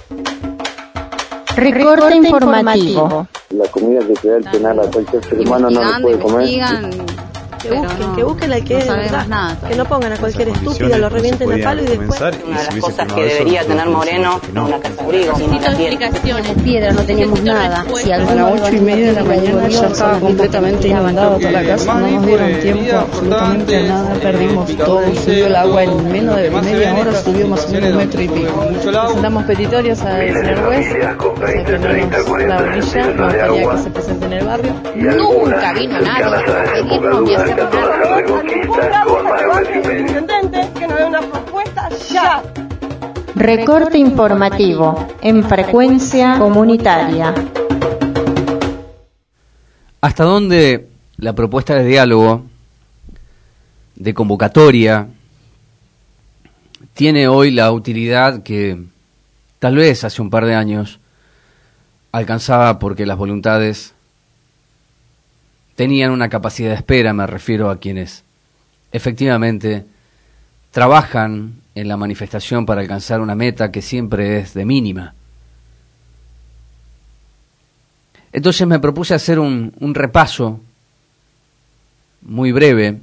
Recorte informativo. La comida que te da el penal a cualquier ser humano no lo puede comer. Que busquen al que es verdad, que no pongan a cualquier estúpida, lo revienten a palo y después. Una de las cosas que debería tener Moreno, una casa abrigo. Explicaciones, piedra, no teníamos nada. Si a las 8:30 de la mañana ya estaba completamente inundado toda la casa, no nos dieron tiempo absolutamente a nada, perdimos todo, subió el agua en menos de media hora, subió más o menos 1,5 metros. Presentamos petitorios al señor juez, que menos la orilla, me gustaría que se presente en el barrio. Nunca vino nadie a pedirnos ni a hacer nada. Que nos dé una propuesta ya. Recorte informativo en frecuencia comunitaria. ¿Hasta dónde la propuesta de diálogo, de convocatoria, tiene hoy la utilidad que tal vez hace un par de años alcanzaba porque las voluntades tenían una capacidad de espera? Me refiero a quienes efectivamente trabajan en la manifestación para alcanzar una meta que siempre es de mínima. Entonces me propuse hacer un repaso muy breve.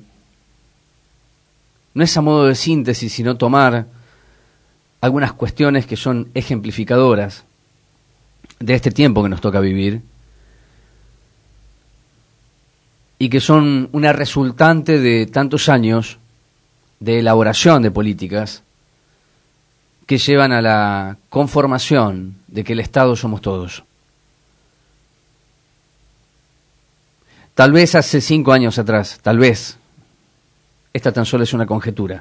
No es a modo de síntesis, sino tomar algunas cuestiones que son ejemplificadoras de este tiempo que nos toca vivir y que son una resultante de tantos años de elaboración de políticas que llevan a la conformación de que el Estado somos todos. Tal vez hace 5 años atrás, tal vez, esta tan solo es una conjetura,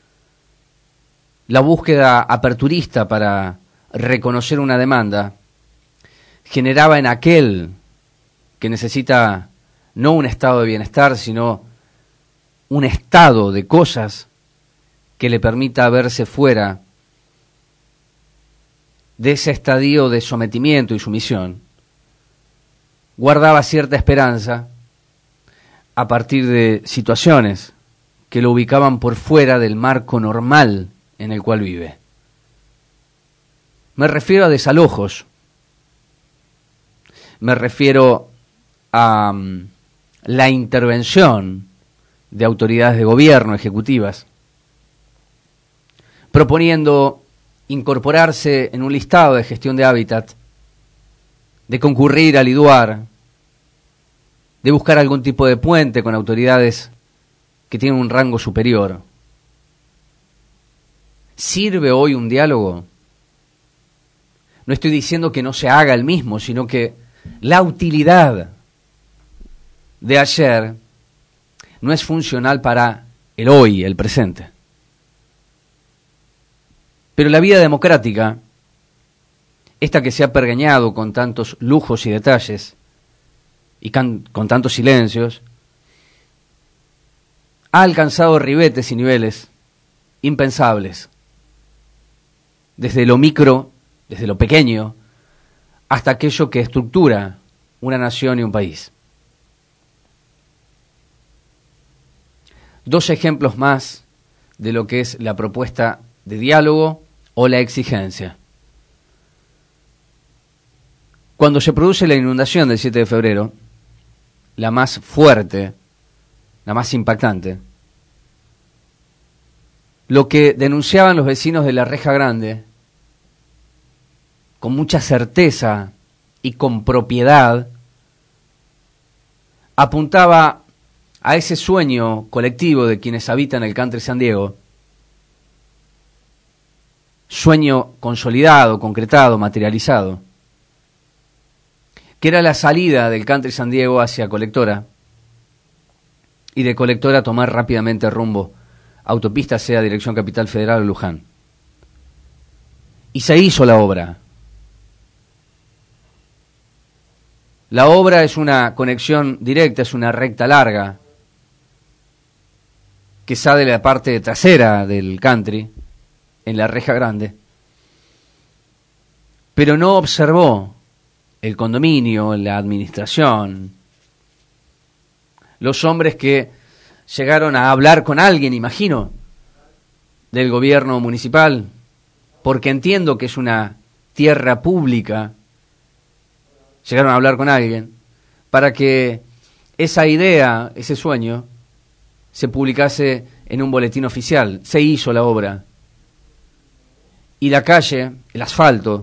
la búsqueda aperturista para reconocer una demanda generaba en aquel que necesita no un estado de bienestar, sino un estado de cosas que le permita verse fuera de ese estadio de sometimiento y sumisión. Guardaba cierta esperanza a partir de situaciones que lo ubicaban por fuera del marco normal en el cual vive. Me refiero a desalojos, me refiero a la intervención de autoridades de gobierno, ejecutivas, proponiendo incorporarse en un listado de gestión de hábitat, de concurrir al IDUAR, de buscar algún tipo de puente con autoridades que tienen un rango superior. ¿Sirve hoy un diálogo? No estoy diciendo que no se haga el mismo, sino que la utilidad de ayer no es funcional para el hoy, el presente. Pero la vida democrática, esta que se ha pergeñado con tantos lujos y detalles y con tantos silencios, ha alcanzado ribetes y niveles impensables, desde lo micro, desde lo pequeño, hasta aquello que estructura una nación y un país. 2 ejemplos más de lo que es la propuesta de diálogo o la exigencia. Cuando se produce la inundación del 7 de febrero, la más fuerte, la más impactante, lo que denunciaban los vecinos de la Reja Grande, con mucha certeza y con propiedad, apuntaba a ese sueño colectivo de quienes habitan el country San Diego, sueño consolidado, concretado, materializado, que era la salida del country San Diego hacia Colectora, y de Colectora tomar rápidamente rumbo autopista sea dirección Capital Federal o Luján. Y se hizo la obra. La obra es una conexión directa, es una recta larga que sale de la parte trasera del country, en la Reja Grande, pero no observó el condominio, la administración, los hombres que llegaron a hablar con alguien, imagino, del gobierno municipal, porque entiendo que es una tierra pública, llegaron a hablar con alguien, para que esa idea, ese sueño, se publicase en un boletín oficial. Se hizo la obra. Y la calle, el asfalto,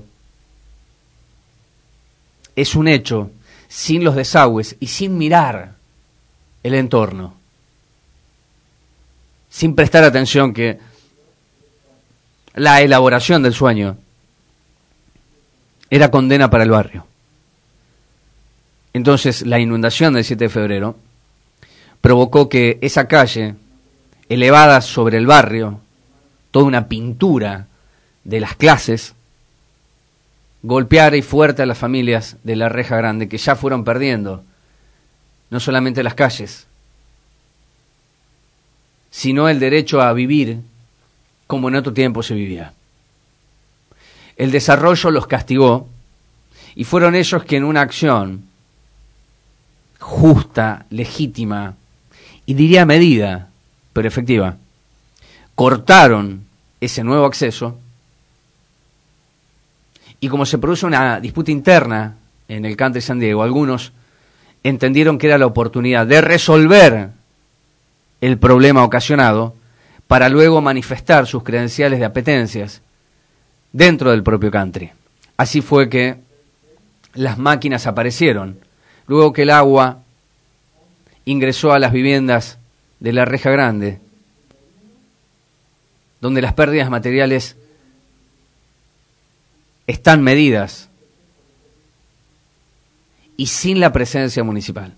es un hecho, sin los desagües y sin mirar el entorno, sin prestar atención que la elaboración del sueño era condena para el barrio. Entonces la inundación del 7 de febrero provocó que esa calle, elevada sobre el barrio, toda una pintura de las clases, golpeara y fuerte a las familias de la Reja Grande, que ya fueron perdiendo no solamente las calles, sino el derecho a vivir como en otro tiempo se vivía. El desarrollo los castigó y fueron ellos que en una acción justa, legítima y diría medida, pero efectiva, cortaron ese nuevo acceso. Y como se produce una disputa interna en el Country San Diego, algunos entendieron que era la oportunidad de resolver el problema ocasionado para luego manifestar sus credenciales de apetencias dentro del propio country. Así fue que las máquinas aparecieron, luego que el agua ingresó a las viviendas de la Reja Grande, donde las pérdidas materiales están medidas y sin la presencia municipal.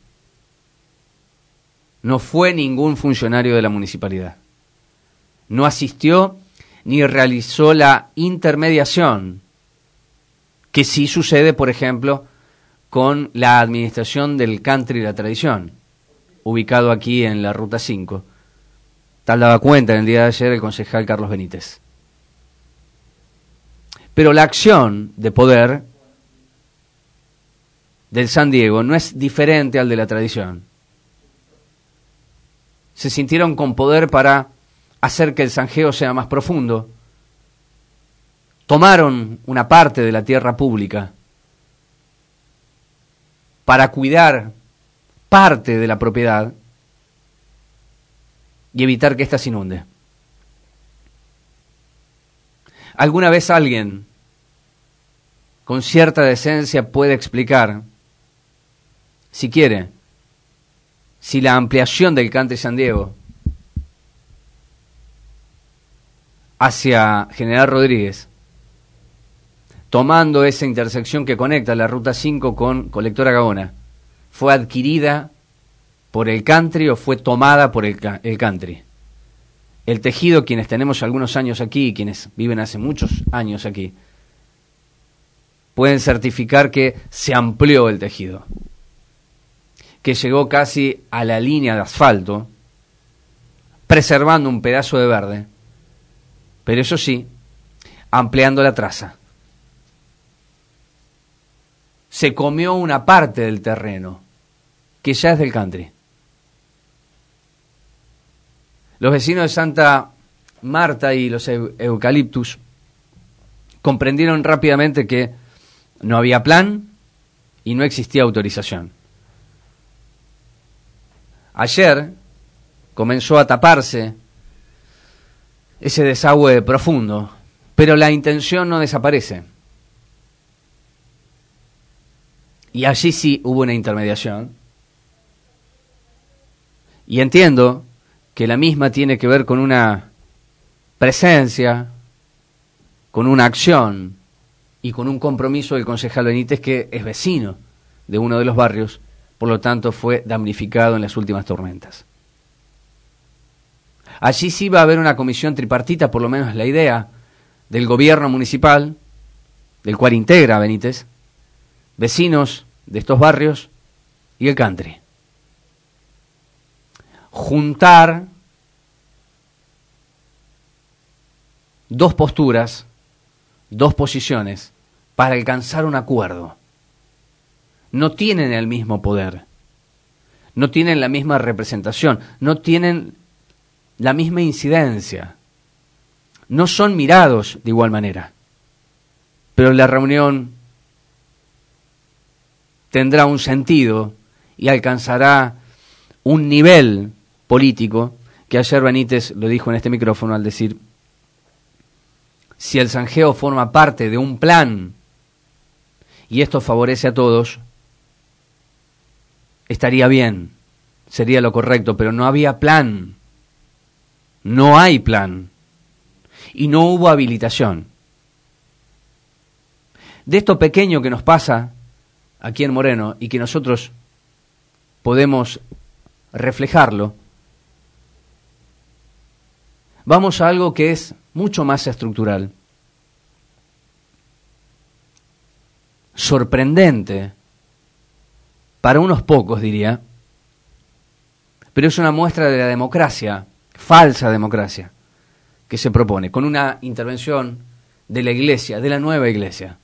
No fue ningún funcionario de la municipalidad. No asistió ni realizó la intermediación que sí sucede, por ejemplo, con la administración del Country La Tradición, ubicado aquí en la Ruta 5. Tal daba cuenta en el día de ayer el concejal Carlos Benítez. Pero la acción de poder del San Diego no es diferente al de la Tradición. Se sintieron con poder para hacer que el zanjeo sea más profundo. Tomaron una parte de la tierra pública para cuidar parte de la propiedad y evitar que ésta se inunde. ¿Alguna vez alguien con cierta decencia puede explicar, si quiere, si la ampliación del Country San Diego hacia General Rodríguez, tomando esa intersección que conecta la Ruta 5 con Colectora Gaona, fue adquirida por el country o fue tomada por el country? El tejido, quienes tenemos algunos años aquí, quienes viven hace muchos años aquí, pueden certificar que se amplió el tejido, que llegó casi a la línea de asfalto, preservando un pedazo de verde, pero eso sí, ampliando la traza. Se comió una parte del terreno, que ya es del country. Los vecinos de Santa Marta y los eucaliptus comprendieron rápidamente que no había plan y no existía autorización. Ayer comenzó a taparse ese desagüe profundo, pero la intención no desaparece. Y allí sí hubo una intermediación. Y entiendo que la misma tiene que ver con una presencia, con una acción y con un compromiso del concejal Benítez, que es vecino de uno de los barrios, por lo tanto fue damnificado en las últimas tormentas. Allí sí va a haber una comisión tripartita, por lo menos la idea, del gobierno municipal, del cual integra Benítez, vecinos de estos barrios y el country. Juntar dos posturas, dos posiciones, para alcanzar un acuerdo. No tienen el mismo poder, no tienen la misma representación, no tienen la misma incidencia, no son mirados de igual manera, pero la reunión tendrá un sentido y alcanzará un nivel político que ayer Benítez lo dijo en este micrófono al decir: si el zanjeo forma parte de un plan y esto favorece a todos, estaría bien, sería lo correcto, pero no había plan, no hay plan y no hubo habilitación. De esto pequeño que nos pasa aquí en Moreno y que nosotros podemos reflejarlo, vamos a algo que es mucho más estructural, sorprendente, para unos pocos diría, pero es una muestra de la democracia, falsa democracia, que se propone, con una intervención de la Iglesia, de la nueva Iglesia.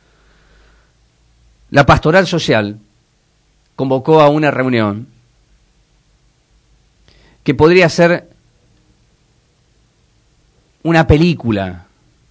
La Pastoral Social convocó a una reunión que podría ser una película.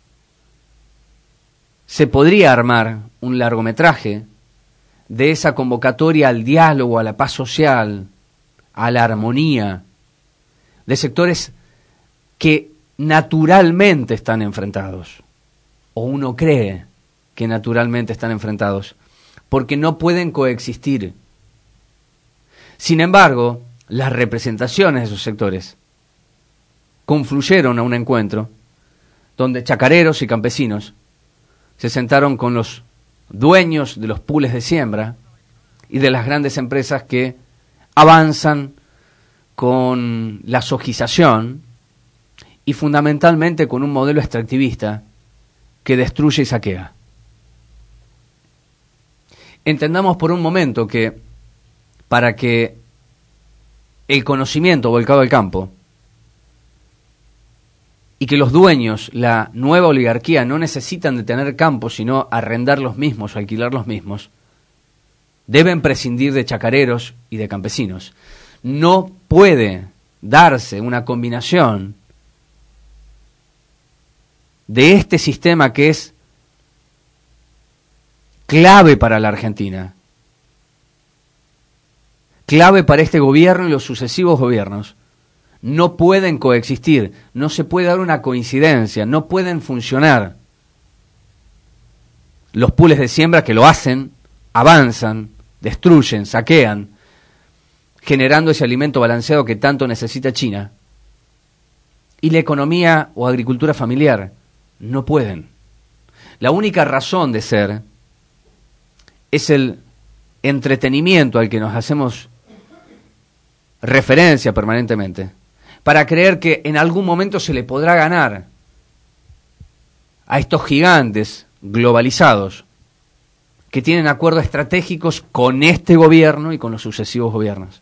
Se podría armar un largometraje de esa convocatoria al diálogo, a la paz social, a la armonía, de sectores que naturalmente están enfrentados, o uno cree que naturalmente están enfrentados, porque no pueden coexistir. Sin embargo, las representaciones de esos sectores confluyeron a un encuentro donde chacareros y campesinos se sentaron con los dueños de los pools de siembra y de las grandes empresas que avanzan con la sojización y fundamentalmente con un modelo extractivista que destruye y saquea. Entendamos por un momento que para que el conocimiento volcado al campo y que los dueños, la nueva oligarquía, no necesitan de tener campos, sino arrendar los mismos o alquilar los mismos, deben prescindir de chacareros y de campesinos. No puede darse una combinación de este sistema que es clave para la Argentina, clave para este gobierno y los sucesivos gobiernos. No pueden coexistir, no se puede dar una coincidencia, no pueden funcionar. Los pools de siembra que lo hacen, avanzan, destruyen, saquean, generando ese alimento balanceado que tanto necesita China. Y la economía o agricultura familiar no pueden. La única razón de ser es el entretenimiento al que nos hacemos referencia permanentemente, para creer que en algún momento se le podrá ganar a estos gigantes globalizados que tienen acuerdos estratégicos con este gobierno y con los sucesivos gobiernos.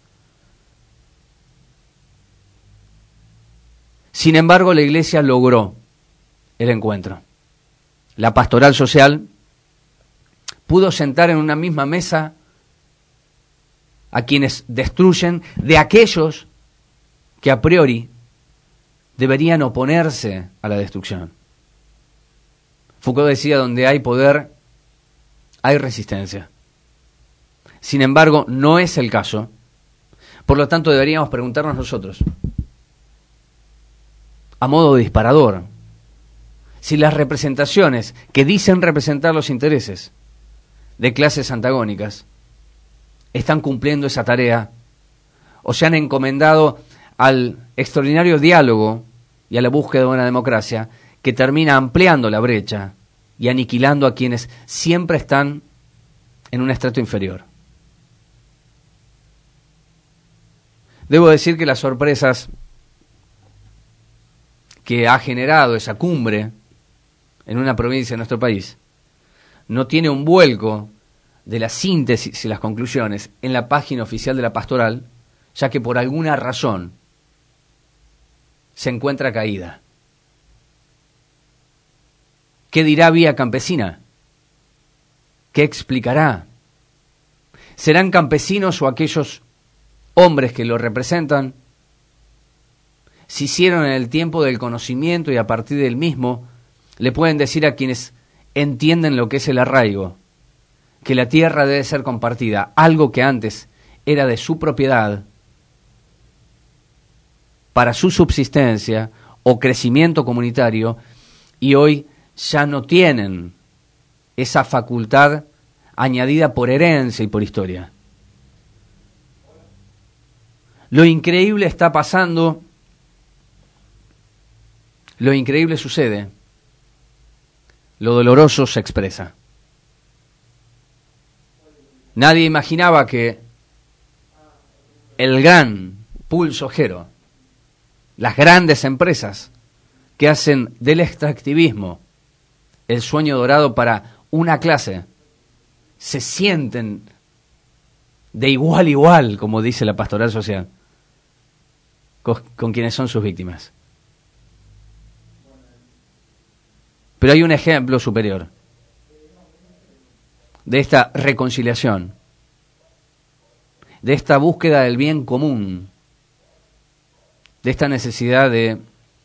Sin embargo, la Iglesia logró el encuentro. La Pastoral Social pudo sentar en una misma mesa a quienes destruyen, de aquellos que a priori deberían oponerse a la destrucción. Foucault decía: donde hay poder, hay resistencia. Sin embargo, no es el caso. Por lo tanto, deberíamos preguntarnos nosotros, a modo de disparador, si las representaciones que dicen representar los intereses de clases antagónicas están cumpliendo esa tarea o se han encomendado al extraordinario diálogo y a la búsqueda de una democracia que termina ampliando la brecha y aniquilando a quienes siempre están en un estrato inferior. Debo decir que las sorpresas que ha generado esa cumbre en una provincia de nuestro país no tiene un vuelco de la síntesis y las conclusiones en la página oficial de la Pastoral, ya que por alguna razón se encuentra caída. ¿Qué dirá Vía Campesina? ¿Qué explicará? ¿Serán campesinos o aquellos hombres que lo representan se hicieron en el tiempo del conocimiento y a partir del mismo le pueden decir a quienes entienden lo que es el arraigo, que la tierra debe ser compartida, algo que antes era de su propiedad, para su subsistencia o crecimiento comunitario, y hoy ya no tienen esa facultad añadida por herencia y por historia. Lo increíble está pasando, lo increíble sucede, lo doloroso se expresa. Nadie imaginaba que el gran pulso ojero, las grandes empresas que hacen del extractivismo el sueño dorado para una clase, se sienten de igual a igual, como dice la pastoral social, con quienes son sus víctimas. Pero hay un ejemplo superior de esta reconciliación, de esta búsqueda del bien común, de esta necesidad de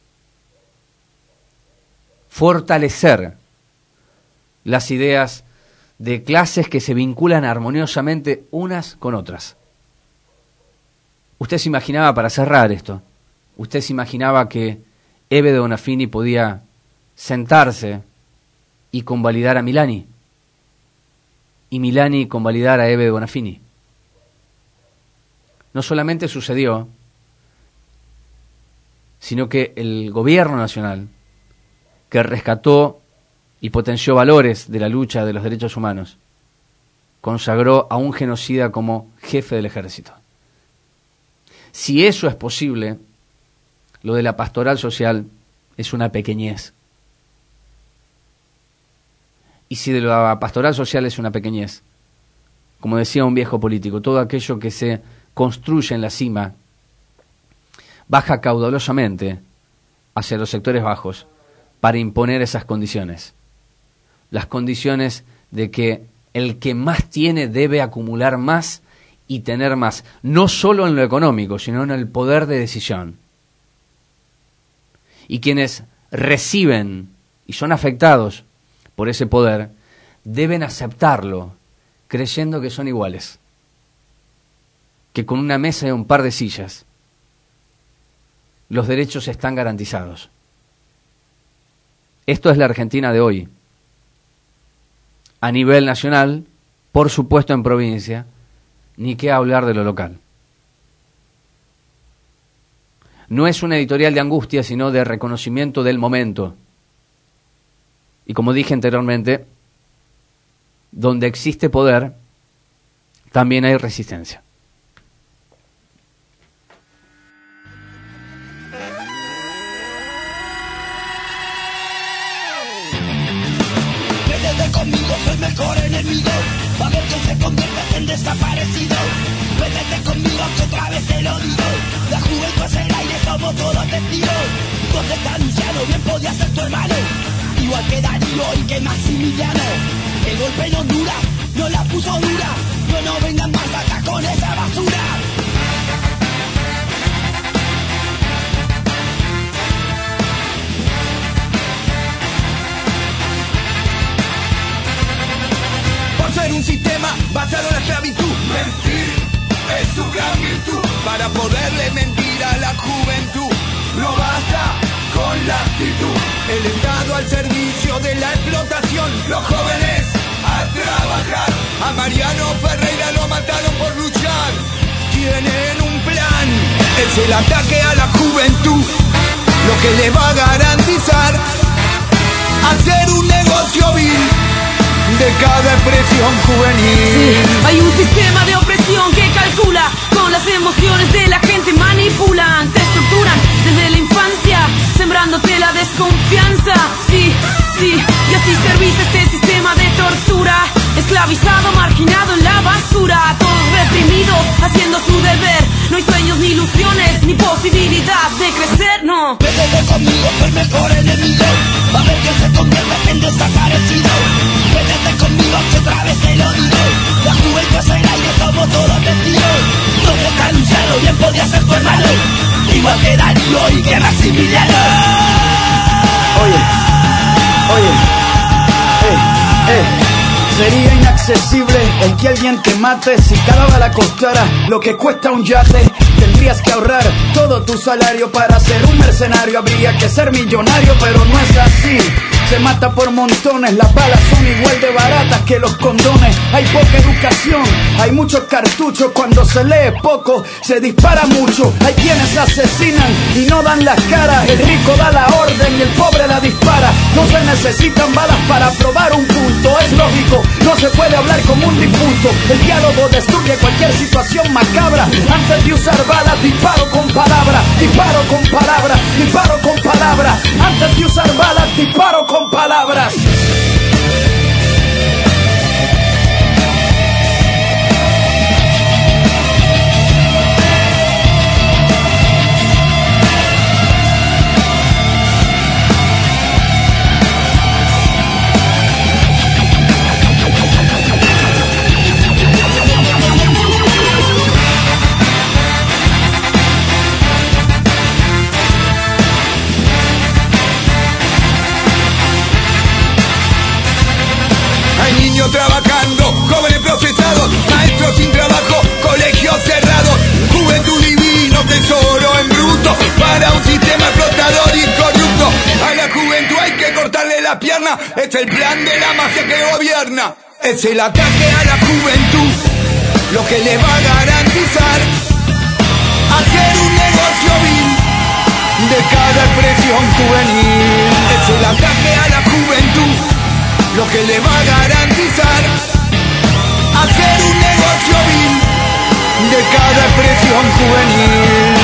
fortalecer las ideas de clases que se vinculan armoniosamente unas con otras. Usted se imaginaba, para cerrar esto, usted se imaginaba que Ebe de Bonafini podía sentarse y convalidar a Milani, y Milani convalidar a Ebe de Bonafini. No solamente sucedió, sino que el gobierno nacional, que rescató y potenció valores de la lucha de los derechos humanos, consagró a un genocida como jefe del ejército. Si eso es posible, lo de la pastoral social es una pequeñez. Y si de la pastoral social es una pequeñez, como decía un viejo político, todo aquello que se construye en la cima baja caudalosamente hacia los sectores bajos para imponer esas condiciones. Las condiciones de que el que más tiene debe acumular más y tener más, no solo en lo económico, sino en el poder de decisión. Y quienes reciben y son afectados por ese poder, deben aceptarlo, creyendo que son iguales, que con una mesa y un par de sillas los derechos están garantizados. Esto es la Argentina de hoy. A nivel nacional, por supuesto en provincia, ni qué hablar de lo local. No es una editorial de angustia, sino de reconocimiento del momento. Y como dije anteriormente, donde existe poder, también hay resistencia. Métete conmigo, soy mejor enemigo. A ver que se convierte en desaparecido. Métete conmigo que otra vez te lo digo. La juventud es el aire, somos todos testigos. Vos estás anunciado, bien podía ser tu hermano. Igual que Darío y que Maximiliano. El golpe en Honduras no la puso dura. No vengan más acá con esa basura. Por ser un sistema basado en la esclavitud, mentir es su gran virtud. Para poderle mentir a la juventud, no basta con la actitud. El Estado al servicio de la explotación, los jóvenes a trabajar. A Mariano Ferreira lo mataron por luchar. Tienen un plan, es el ataque a la juventud, lo que le va a garantizar hacer un negocio vil de cada expresión juvenil. Sí, hay un sistema de opresión que calcula con las emociones de la gente, manipulan, te estructuran desde la infancia, sembrándote la desconfianza. Sí, y así servís este sistema de tortura, esclavizado, marginado en la basura, todos reprimidos, haciendo su deber. No hay sueños ni ilusiones, ni posibilidad de crecer, no. Métete conmigo, soy mejor enemigo. A ver que se convierte en desaparecido. Métete conmigo que otra vez te lo digo. La juventud es el aire, somos todos testigos. No te está anunciado, bien podía ser tu hermano. Igual que Darío y que Maximiliano. Oye, Sería inaccesible el que alguien te mate. Si cada bala costara lo que cuesta un yate, tendrías que ahorrar todo tu salario para ser un mercenario. Habría que ser millonario, pero no es así. Se mata por montones, las balas son igual de baratas que los condones. Hay poca educación, hay muchos cartuchos. Cuando se lee poco, se dispara mucho. Hay quienes asesinan y no dan las caras. El rico da la orden y el pobre la dispara. No se necesitan balas para probar un punto. Es lógico, no se puede hablar como un difunto. El diálogo destruye cualquier situación macabra. Antes de usar balas, disparo con palabras. Disparo con palabras, disparo con palabras. Antes de usar balas, disparo con palabras. Trabajando, jóvenes procesados, maestros sin trabajo, colegios cerrados, juventud divino, tesoro en bruto, para un sistema explotador y corrupto. A la juventud hay que cortarle la pierna, es el plan de la mafia que gobierna. Es el ataque a la juventud, lo que le va a garantizar hacer un negocio vil de cada expresión juvenil. Es el ataque a la juventud, lo que le va a garantizar hacer un negocio vil de cada expresión juvenil.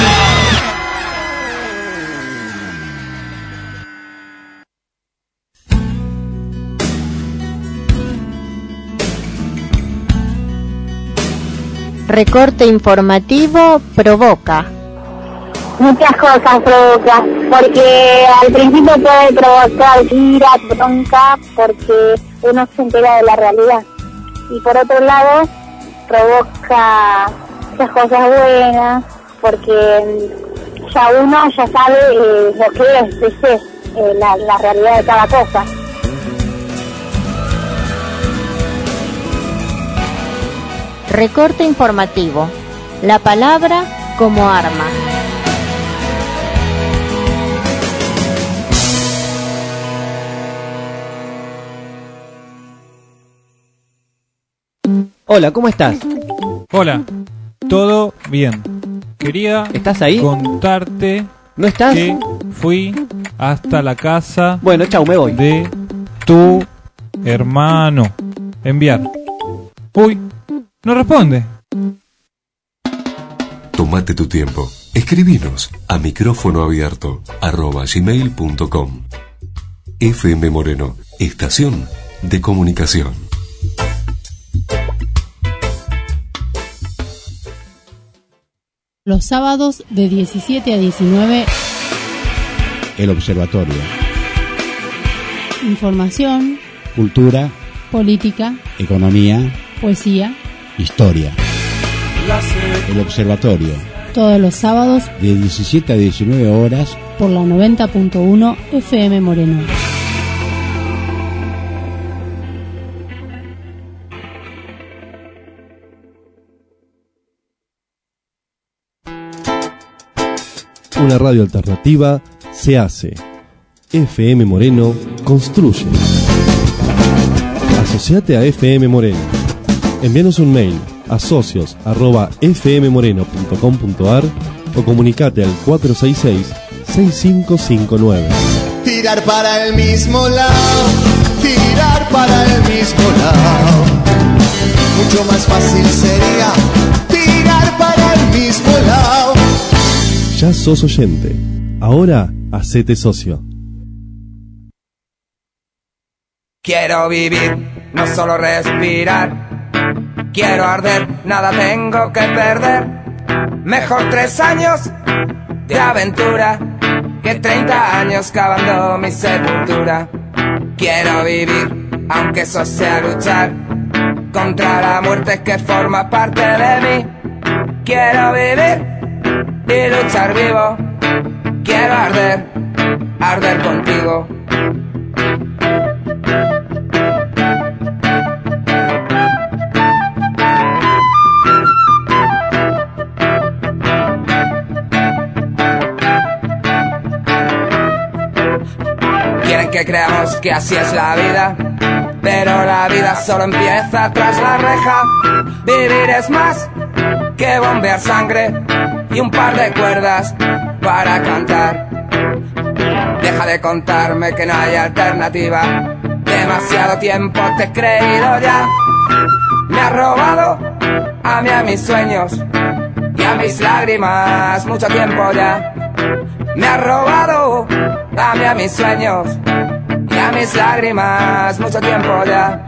Recorte informativo provoca. Muchas cosas provoca, porque al principio puede provocar ira, bronca, porque uno se entera de la realidad. Y por otro lado, provoca muchas cosas buenas, porque ya uno ya sabe lo que es, ¿viste? La realidad de cada cosa. Recorte informativo. La palabra como arma. Hola, ¿cómo estás? Hola, todo bien. Quería ¿Estás ahí? Contarte ¿No estás? que fui hasta la casa. Bueno, chau, me voy. De tu hermano. Enviar. Uy, no responde. Tómate tu tiempo. Escribinos a micrófonoabierto@gmail.com. FM Moreno, estación de comunicación. Los sábados de 17 a 19. El Observatorio. Información. Cultura. Política. Economía. Poesía. Historia. El Observatorio. Todos los sábados. De 17 a 19 horas. Por la 90.1 FM Moreno. Una radio alternativa se hace. FM Moreno construye. Asociate a FM Moreno. Envíanos un mail a socios@fmmoreno.com.ar o comunicate al 466-6559. Tirar para el mismo lado, tirar para el mismo lado. Mucho más fácil sería tirar para el mismo lado. Ya sos oyente. Ahora hacete socio. Quiero vivir, no solo respirar. Quiero arder, nada tengo que perder. Mejor 3 años de aventura que 30 años cavando mi sepultura. Quiero vivir, aunque eso sea luchar contra la muerte que forma parte de mí. Quiero vivir y luchar vivo. Quiero arder, arder contigo. porque creemos que así es la vida, pero la vida solo empieza tras la reja. Vivir es más que bombear sangre y un par de cuerdas para cantar. Deja de contarme que no hay alternativa, demasiado tiempo te he creído ya. Me has robado a mí, a mis sueños y a mis lágrimas, mucho tiempo ya. Me has robado a mí, a mis sueños y a mis lágrimas, mucho tiempo ya.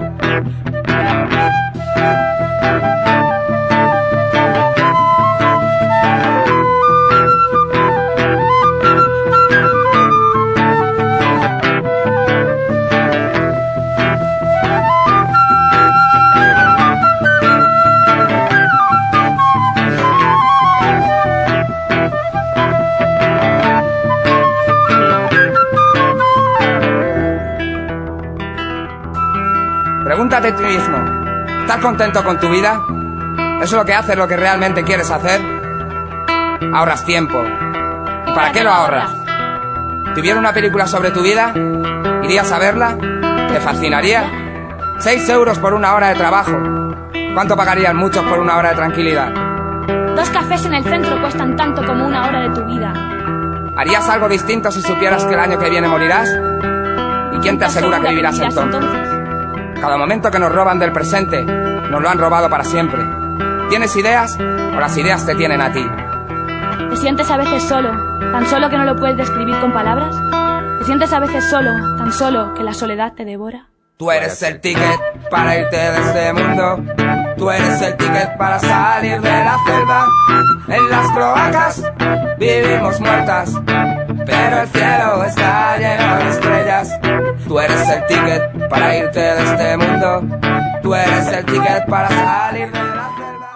Pregúntate a ti mismo, ¿estás contento con tu vida? ¿Eso es lo que haces, lo que realmente quieres hacer? Ahorras tiempo. ¿Y para qué lo ahorras? ¿Si hubiera una película sobre tu vida, irías a verla? ¿Te fascinaría? 6 euros por 1 hora de trabajo. ¿Cuánto pagarían muchos por 1 hora de tranquilidad? 2 cafés en el centro cuestan tanto como 1 hora de tu vida. ¿Harías algo distinto si supieras que el año que viene morirás? ¿Y quién te asegura que vivirás entonces? Cada momento que nos roban del presente, nos lo han robado para siempre. ¿Tienes ideas o las ideas te tienen a ti? ¿Te sientes a veces solo, tan solo que no lo puedes describir con palabras? ¿Te sientes a veces solo, tan solo que la soledad te devora? Tú eres el ticket para irte de este mundo. Tú eres el ticket para salir de la selva. En las cloacas vivimos muertas, pero el cielo está lleno de estrellas. Tú eres el ticket para irte de este mundo. Tú eres el ticket para salir de la selva.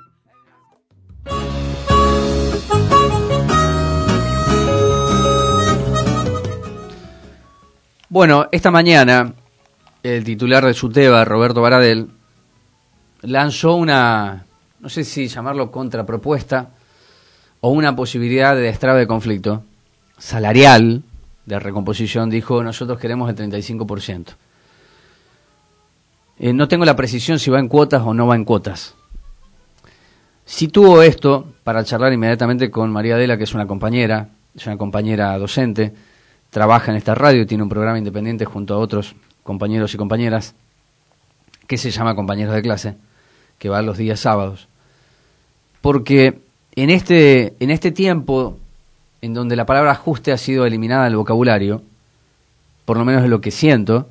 Bueno, esta mañana el titular de SUTEBA, Roberto Baradel, lanzó una, no sé si llamarlo contrapropuesta o una posibilidad de destrabe de conflicto salarial, de recomposición. Dijo, nosotros queremos el 35%. No tengo la precisión si va en cuotas o no va en cuotas. Sitúo esto para charlar inmediatamente con María Adela, que es una compañera docente, trabaja en esta radio, tiene un programa independiente junto a otros compañeros y compañeras, que se llama Compañeros de Clase, que va los días sábados. Porque en este tiempo en donde la palabra ajuste ha sido eliminada del vocabulario, por lo menos es lo que siento,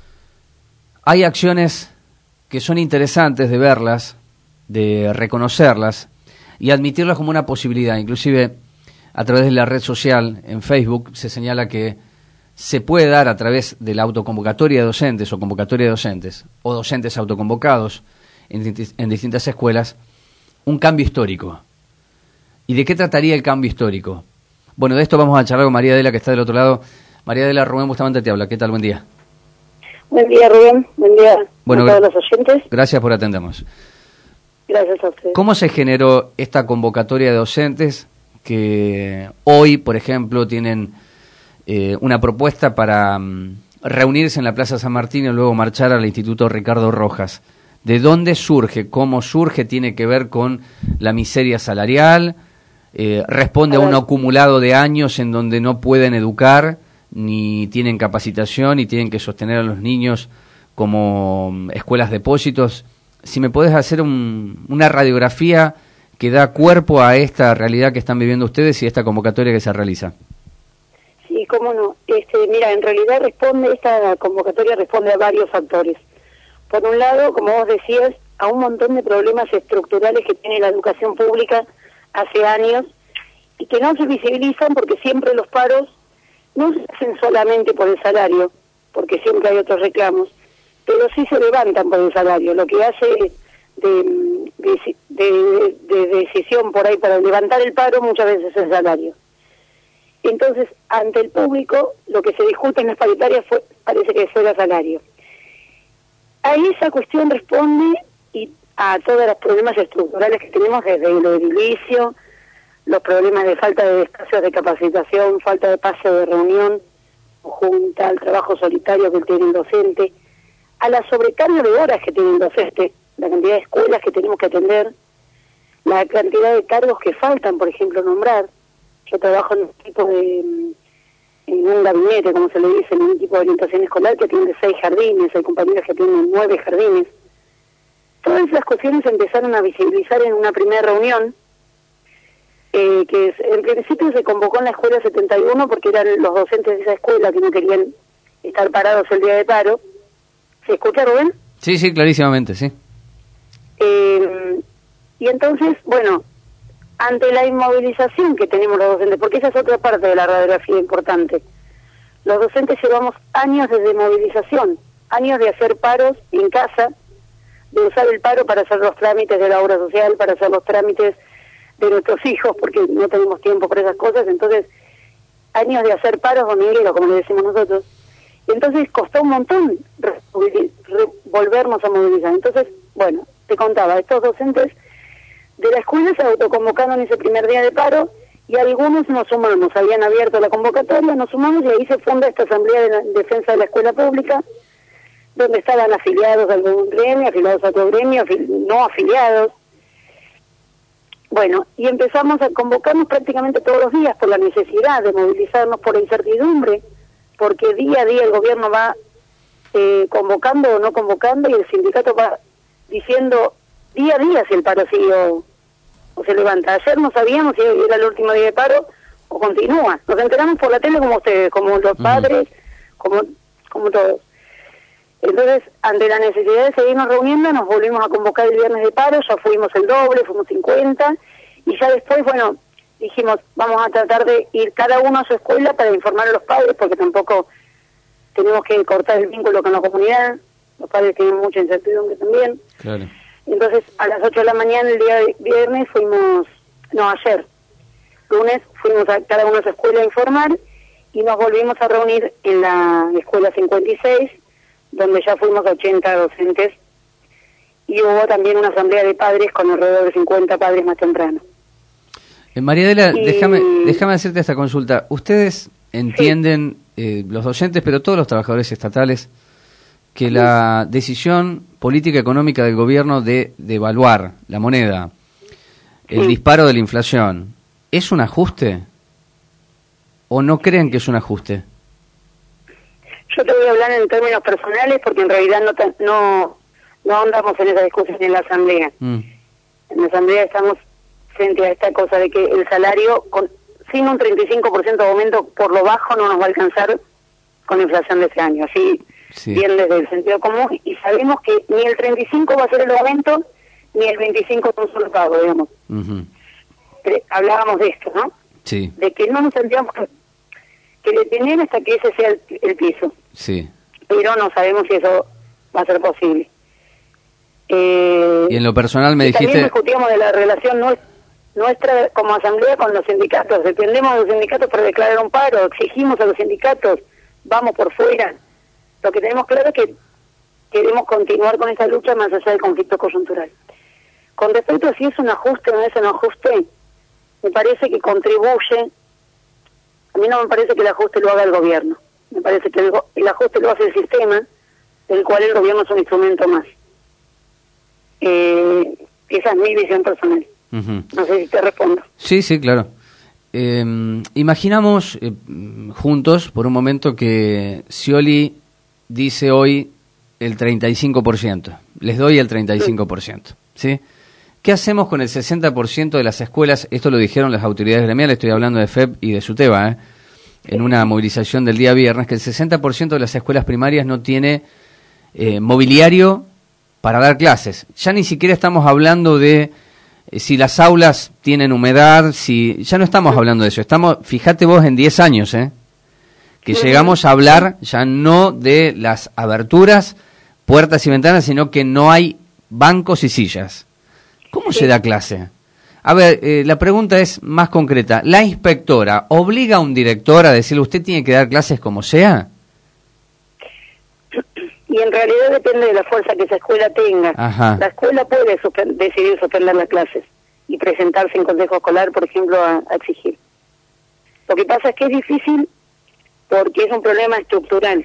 hay acciones que son interesantes de verlas, de reconocerlas y admitirlas como una posibilidad. Inclusive a través de la red social, en Facebook, se señala que se puede dar a través de la autoconvocatoria de docentes o convocatoria de docentes o docentes autoconvocados en distintas escuelas, un cambio histórico. ¿Y de qué trataría el cambio histórico? Bueno, de esto vamos a charlar con María Adela, que está del otro lado. María Adela, Rubén Bustamante te habla. ¿Qué tal? Buen día. Buen día, Rubén. Buen día a todos los oyentes. Gracias por atendernos. Gracias a ustedes. ¿Cómo se generó esta convocatoria de docentes que hoy, por ejemplo, tienen una propuesta para reunirse en la Plaza San Martín y luego marchar al Instituto Ricardo Rojas? ¿De dónde surge? ¿Cómo surge? ¿Tiene que ver con la miseria salarial? ¿Responde a un acumulado de años en donde no pueden educar, ni tienen capacitación, y tienen que sostener a los niños como escuelas depósitos? Si me podés hacer una radiografía que da cuerpo a esta realidad que están viviendo ustedes y esta convocatoria que se realiza. Sí, cómo no. Mira, en realidad esta convocatoria responde a varios factores. Por un lado, como vos decías, a un montón de problemas estructurales que tiene la educación pública hace años y que no se visibilizan porque siempre los paros no se hacen solamente por el salario, porque siempre hay otros reclamos, pero sí se levantan por el salario. Lo que hace de decisión por ahí para levantar el paro muchas veces es el salario. Entonces, ante el público, lo que se discute en las paritarias parece que fuera salario. A esa cuestión responde y a todos los problemas estructurales que tenemos desde el edilicio, los problemas de falta de espacios de capacitación, falta de espacio de reunión, conjunta, al trabajo solitario que tiene el docente, a la sobrecarga de horas que tiene el docente, la cantidad de escuelas que tenemos que atender, la cantidad de cargos que faltan, por ejemplo, nombrar. Yo trabajo en un equipo en un gabinete, como se le dice, en un equipo de orientación escolar que atiende 6 jardines, hay compañeros que atienden 9 jardines. Todas esas cuestiones se empezaron a visibilizar en una primera reunión, que en principio se convocó en la escuela 71 porque eran los docentes de esa escuela que no querían estar parados el día de paro. ¿Se escucha, Rubén? Sí, sí, clarísimamente, sí. Y entonces, bueno, ante la inmovilización que tenemos los docentes, porque esa es otra parte de la radiografía importante, los docentes llevamos años de movilización, años de hacer paros en casa, de usar el paro para hacer los trámites de la obra social, para hacer los trámites de nuestros hijos, porque no tenemos tiempo para esas cosas. Entonces, años de hacer paros domingueros, como le decimos nosotros. Entonces, costó un montón volvernos a movilizar. Entonces, bueno, te contaba, estos docentes de la escuela se autoconvocaron ese primer día de paro y algunos nos sumamos, habían abierto la convocatoria, nos sumamos y ahí se funda esta Asamblea de Defensa de la Escuela Pública, donde estaban afiliados a algún gremio, afiliados a otro gremio, no afiliados. Bueno, y empezamos a convocarnos prácticamente todos los días por la necesidad de movilizarnos, por la incertidumbre, porque día a día el gobierno va convocando o no convocando y el sindicato va diciendo día a día si el paro sigue o se levanta. Ayer no sabíamos si era el último día de paro o continúa. Nos enteramos por la tele como ustedes, como los padres, como todos. Entonces, ante la necesidad de seguirnos reuniendo, nos volvimos a convocar el viernes de paro, ya fuimos el doble, fuimos 50, y ya después, bueno, dijimos, vamos a tratar de ir cada uno a su escuela para informar a los padres, porque tampoco tenemos que cortar el vínculo con la comunidad, los padres tienen mucha incertidumbre también. Claro. Entonces, a las 8 de la mañana, el día de viernes, ayer, lunes, fuimos a cada uno a su escuela a informar, y nos volvimos a reunir en la escuela 56, donde ya fuimos 80 docentes, y hubo también una asamblea de padres con alrededor de 50 padres más temprano. Mariadela, déjame hacerte esta consulta. ¿Ustedes entienden, los docentes, pero todos los trabajadores estatales, que la decisión política económica del gobierno de devaluar la moneda, el disparo de la inflación, es un ajuste? ¿O no creen que es un ajuste? Yo te voy a hablar en términos personales porque en realidad no andamos en esa discusión en la asamblea. En la asamblea estamos frente a esta cosa de que el salario, sin un 35% de aumento por lo bajo, no nos va a alcanzar con la inflación de este año. Así, bien desde el sentido común, y sabemos que ni el 35 va a ser el aumento, ni el 25 con un solo pago, digamos. Hablábamos de esto, ¿no? Sí. De que no nos tendríamos que detener hasta que ese sea el piso. Sí. Pero no sabemos si eso va a ser posible. Y en lo personal me dijiste... También discutíamos de la relación nuestra como asamblea con los sindicatos. Dependemos de los sindicatos para declarar un paro, exigimos a los sindicatos, vamos por fuera. Lo que tenemos claro es que queremos continuar con esta lucha más allá del conflicto coyuntural. Con respecto a si es un ajuste o no es un ajuste, me parece que contribuye. A mí no me parece que el ajuste lo haga el gobierno. Me parece que el ajuste lo hace el sistema, del cual el gobierno es un instrumento más. Esa es mi visión personal. No sé si te respondo. Sí, sí, claro. Imaginamos juntos por un momento que Scioli dice hoy el 35%. Les doy el 35%. ¿Sí? ¿Qué hacemos con el 60% de las escuelas? Esto lo dijeron las autoridades gremiales, estoy hablando de FEP y de SUTEBA, en una movilización del día viernes, que el 60% de las escuelas primarias no tiene mobiliario para dar clases. Ya ni siquiera estamos hablando de si las aulas tienen humedad, ya no estamos hablando de eso. Fíjate vos en 10 años, que llegamos a hablar ya no de las aberturas, puertas y ventanas, sino que no hay bancos y sillas. ¿Cómo se da clase? A ver, la pregunta es más concreta. ¿La inspectora obliga a un director a decirle usted tiene que dar clases como sea? Y en realidad depende de la fuerza que esa escuela tenga. Ajá. La escuela puede decidir suspender las clases y presentarse en consejo escolar, por ejemplo, a exigir. Lo que pasa es que es difícil porque es un problema estructural.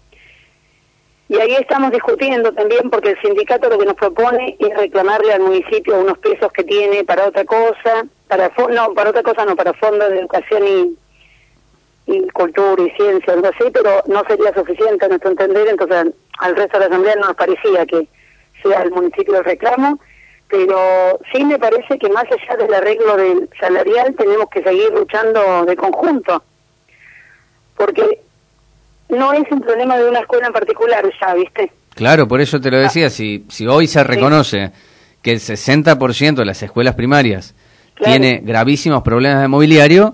Y ahí estamos discutiendo también, porque el sindicato lo que nos propone es reclamarle al municipio unos pesos que tiene para otra cosa, para fondos de educación y cultura y ciencia, algo así, pero no sería suficiente a nuestro entender, entonces al resto de la asamblea no nos parecía que sea el municipio el reclamo, pero sí me parece que más allá del arreglo del salarial tenemos que seguir luchando de conjunto, porque no es un problema de una escuela en particular, ya, ¿viste? Claro, por eso te lo decía, si hoy se reconoce que el 60% de las escuelas primarias tiene gravísimos problemas de mobiliario,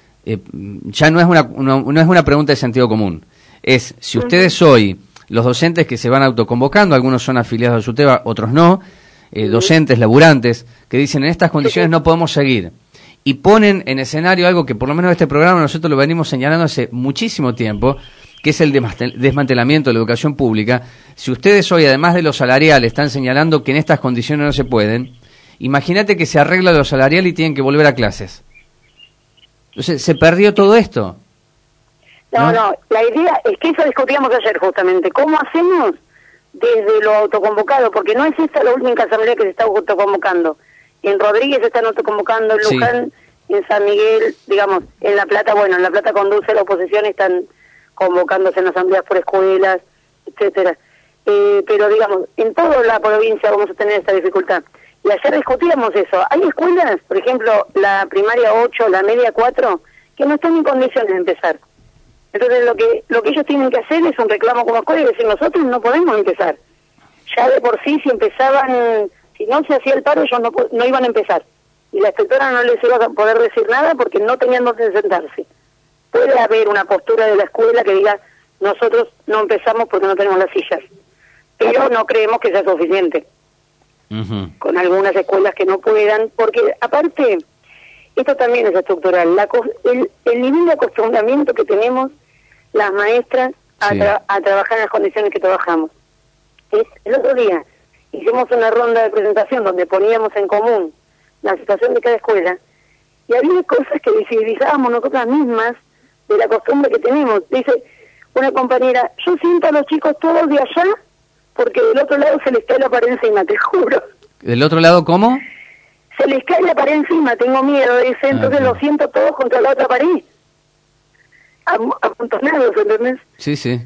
ya no es una pregunta de sentido común. Es, si ustedes hoy, los docentes que se van autoconvocando, algunos son afiliados a SUTEBA, otros no, docentes, laburantes, que dicen, en estas condiciones no podemos seguir, y ponen en escenario algo que por lo menos este programa nosotros lo venimos señalando hace muchísimo tiempo, que es el desmantelamiento de la educación pública. Si ustedes hoy, además de lo salarial, están señalando que en estas condiciones no se pueden, imagínate que se arregla lo salarial y tienen que volver a clases. Entonces, se perdió todo esto. No, la idea es que eso discutíamos ayer justamente. ¿Cómo hacemos desde lo autoconvocado? Porque no es esta la única asamblea que se está autoconvocando. En Rodríguez se están autoconvocando, en Luján, en San Miguel, digamos, en La Plata, bueno, en La Plata conduce la oposición, están convocándose en asambleas por escuelas, etcétera. Pero digamos, en toda la provincia vamos a tener esta dificultad. Y ayer discutíamos eso. Hay escuelas, por ejemplo, la primaria 8, la media 4, que no están en condiciones de empezar. Entonces lo que ellos tienen que hacer es un reclamo como escuela y decir, nosotros no podemos empezar. Ya de por sí, si empezaban, si no se hacía el paro, ellos no iban a empezar. Y la inspectora no les iba a poder decir nada porque no tenían donde sentarse. Puede haber una postura de la escuela que diga, nosotros no empezamos porque no tenemos las sillas, pero no creemos que sea suficiente. Con algunas escuelas que no puedan, porque aparte, esto también es estructural, el nivel de acostumbramiento que tenemos las maestras a trabajar en las condiciones que trabajamos. El otro día hicimos una ronda de presentación donde poníamos en común la situación de cada escuela, y había cosas que visibilizábamos nosotras mismas de la costumbre que tenemos. Dice una compañera, yo siento a los chicos todos de allá porque del otro lado se les cae la pared encima, te juro. ¿Del otro lado cómo? Se les cae la pared encima, tengo miedo, dice, entonces lo siento todos contra la otra pared. Amontonados, ¿entendés? Sí, sí.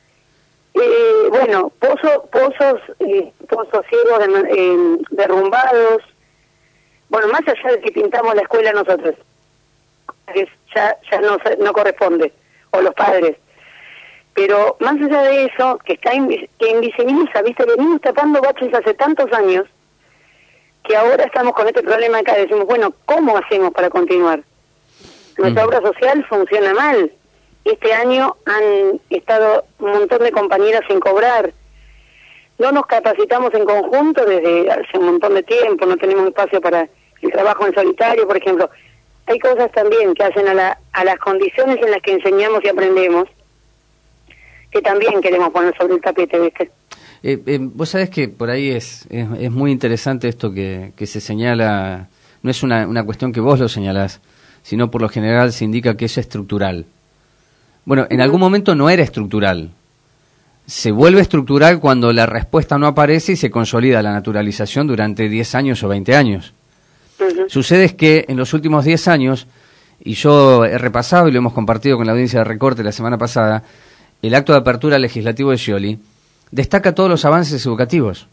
Bueno, pozos ciegos derrumbados. Bueno, más allá de que pintamos la escuela nosotros, que ya no corresponde, o los padres. Pero más allá de eso, que invisibiliza, ¿viste? Venimos tapando baches hace tantos años, que ahora estamos con este problema acá. Decimos, bueno, ¿cómo hacemos para continuar? Nuestra obra social funciona mal. Este año han estado un montón de compañeras sin cobrar. No nos capacitamos en conjunto desde hace un montón de tiempo, no tenemos espacio para el trabajo en solitario, por ejemplo. Hay cosas también que hacen a las condiciones en las que enseñamos y aprendemos, que también queremos poner sobre el tapete, ¿viste? Vos sabés que por ahí es muy interesante esto que se señala, no es una cuestión que vos lo señalás, sino por lo general se indica que es estructural. Bueno, en algún momento no era estructural. Se vuelve estructural cuando la respuesta no aparece y se consolida la naturalización durante 10 años o 20 años. Sucede es que en los últimos 10 años, y yo he repasado y lo hemos compartido con la audiencia de Recorte la semana pasada, el acto de apertura legislativo de Scioli destaca todos los avances educativos.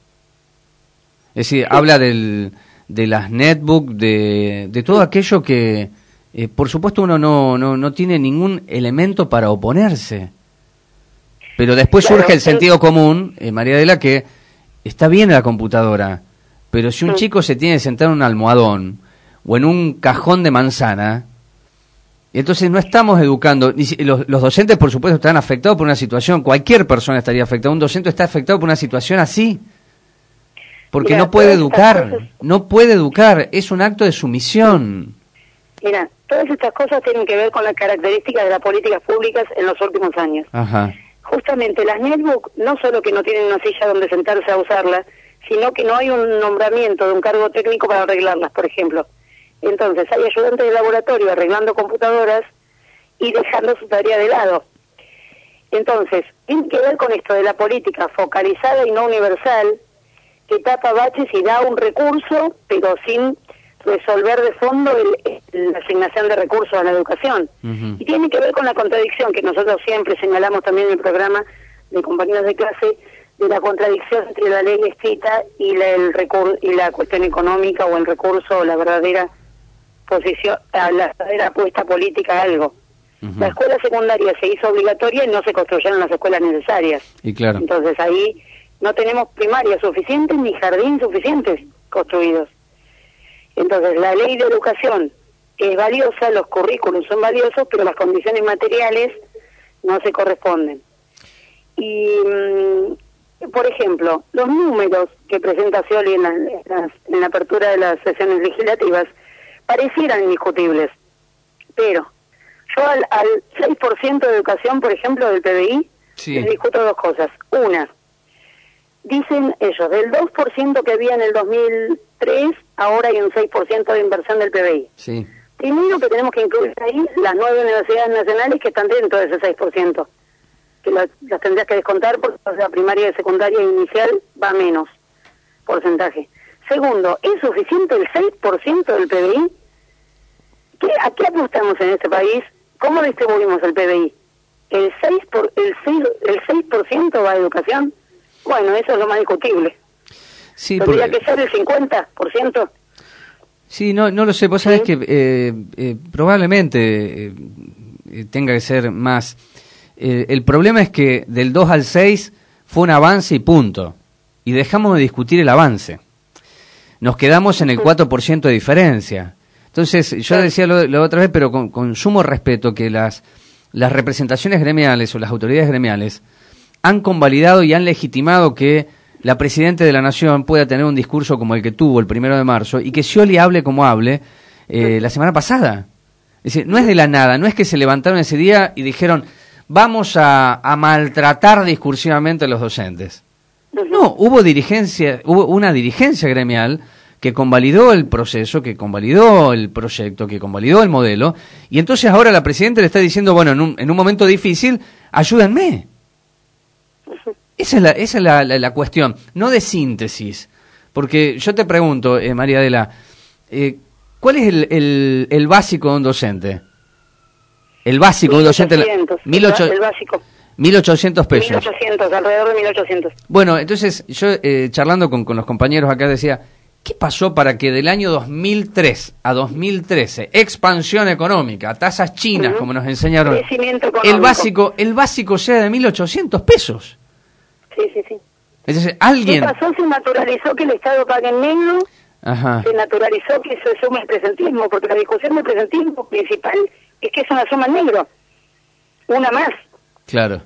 Es decir, habla de las netbooks, de todo aquello que, por supuesto, uno no tiene ningún elemento para oponerse. Pero después surge el sentido común, María Adela, que está bien la computadora, pero si un chico se tiene que sentar en un almohadón o en un cajón de manzana, entonces no estamos educando. Los docentes, por supuesto, están afectados por una situación, cualquier persona estaría afectada, un docente está afectado por una situación así, porque no puede educar, es un acto de sumisión. Mira, todas estas cosas tienen que ver con las características de las políticas públicas en los últimos años. Ajá. Justamente las netbooks no solo que no tienen una silla donde sentarse a usarlas, sino que no hay un nombramiento de un cargo técnico para arreglarlas, por ejemplo. Entonces hay ayudantes de laboratorio arreglando computadoras y dejando su tarea de lado. Entonces, tiene que ver con esto de la política focalizada y no universal, que tapa baches y da un recurso, pero sin resolver de fondo la asignación de recursos a la educación. Y tiene que ver con la contradicción que nosotros siempre señalamos también en el programa de compañeros de clase, de la contradicción entre la ley escrita y la cuestión económica o el recurso o la verdadera posición, la verdadera apuesta política a algo. La escuela secundaria se hizo obligatoria y no se construyeron las escuelas necesarias. Y claro. Entonces ahí no tenemos primarias suficientes ni jardines suficientes construidos. Entonces la ley de educación es valiosa, los currículos son valiosos, pero las condiciones materiales no se corresponden. Y, por ejemplo, los números que presenta Scioli en la apertura de las sesiones legislativas parecieran indiscutibles, pero yo al 6% de educación, por ejemplo, del PBI, les discuto dos cosas. Una, dicen ellos, del 2% que había en el 2003, ahora hay un 6% de inversión del PBI. Sí. Primero que tenemos que incluir ahí las 9 universidades nacionales que están dentro de ese 6%, que las tendrías que descontar porque la primaria y secundaria inicial va menos porcentaje. Segundo, ¿es suficiente el 6% del PBI? ¿A qué apostamos en este país? ¿Cómo distribuimos el PBI? ¿El 6% va a educación? Bueno, eso es lo más discutible. Sí, ¿Tendría que ser el 50%? Sí, no lo sé. Vos sabés que probablemente tenga que ser más. El problema es que del 2 al 6 fue un avance y punto. Y dejamos de discutir el avance. Nos quedamos en el 4% de diferencia. Entonces, yo decía la otra vez, pero con sumo respeto, que las representaciones gremiales o las autoridades gremiales han convalidado y han legitimado que la Presidenta de la Nación pueda tener un discurso como el que tuvo el 1 de marzo y que Scioli hable como hable la semana pasada. Es decir, no es de la nada, no es que se levantaron ese día y dijeron vamos a maltratar discursivamente a los docentes. No, hubo una dirigencia gremial que convalidó el proceso, que convalidó el proyecto, que convalidó el modelo, y entonces ahora la Presidenta le está diciendo, bueno, en un momento difícil, ayúdenme. Esa es la cuestión, no de síntesis. Porque yo te pregunto, María Adela, ¿cuál es el básico de un docente? El básico de un docente... 1.800, el básico. 1.800 pesos. 1.800, alrededor de 1.800. Bueno, entonces yo charlando con los compañeros acá decía, ¿qué pasó para que del año 2003 a 2013, expansión económica, tasas chinas, como nos enseñaron, el básico sea de 1.800 pesos? Sí. Entonces, alguien... ¿Qué pasó? Se naturalizó que el Estado pague en negro, se naturalizó que se suma el presentismo, porque la discusión del presentismo principal es que es una suma en negro, una más. Claro.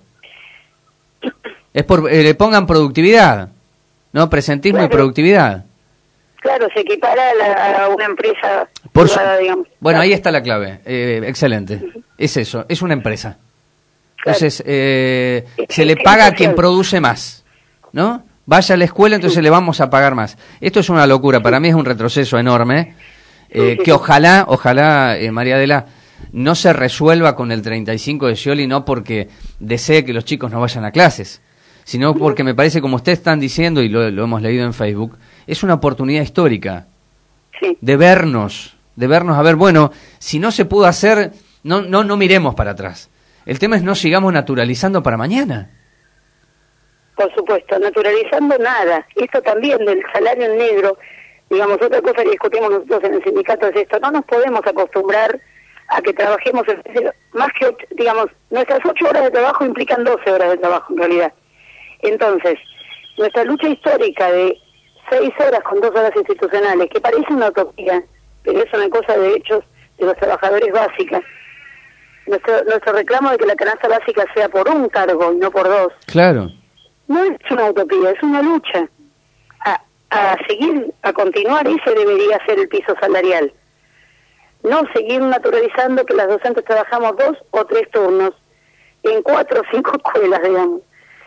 Es le pongan productividad, ¿no? Presentismo y productividad. Claro, se equipara a una empresa privada, digamos. Bueno, ahí está la clave. Excelente. Es eso, es una empresa. Entonces, se le paga a quien produce más, ¿no? Vaya a la escuela, entonces le vamos a pagar más. Esto es una locura, para mí es un retroceso enorme, que ojalá, María Adela, no se resuelva con el 35 de Scioli, no porque desee que los chicos no vayan a clases, sino porque me parece, como ustedes están diciendo, y lo hemos leído en Facebook, es una oportunidad histórica de vernos a ver, bueno, si no se pudo hacer, no miremos para atrás. El tema es no sigamos naturalizando para mañana. Por supuesto, naturalizando nada. Esto también del salario en negro, digamos, otra cosa que discutimos nosotros en el sindicato es esto, no nos podemos acostumbrar a que trabajemos más que, digamos, nuestras 8 horas de trabajo implican 12 horas de trabajo en realidad. Entonces, nuestra lucha histórica de 6 horas con 2 horas institucionales, que parece una utopía, pero es una cosa de derechos de los trabajadores básicas. Nuestro reclamo de que la canasta básica sea por un cargo y no por 2. Claro. No es una utopía, es una lucha. A continuar, ese debería ser el piso salarial. No seguir naturalizando que las docentes trabajamos 2 o 3 turnos en 4 o 5 escuelas, digamos.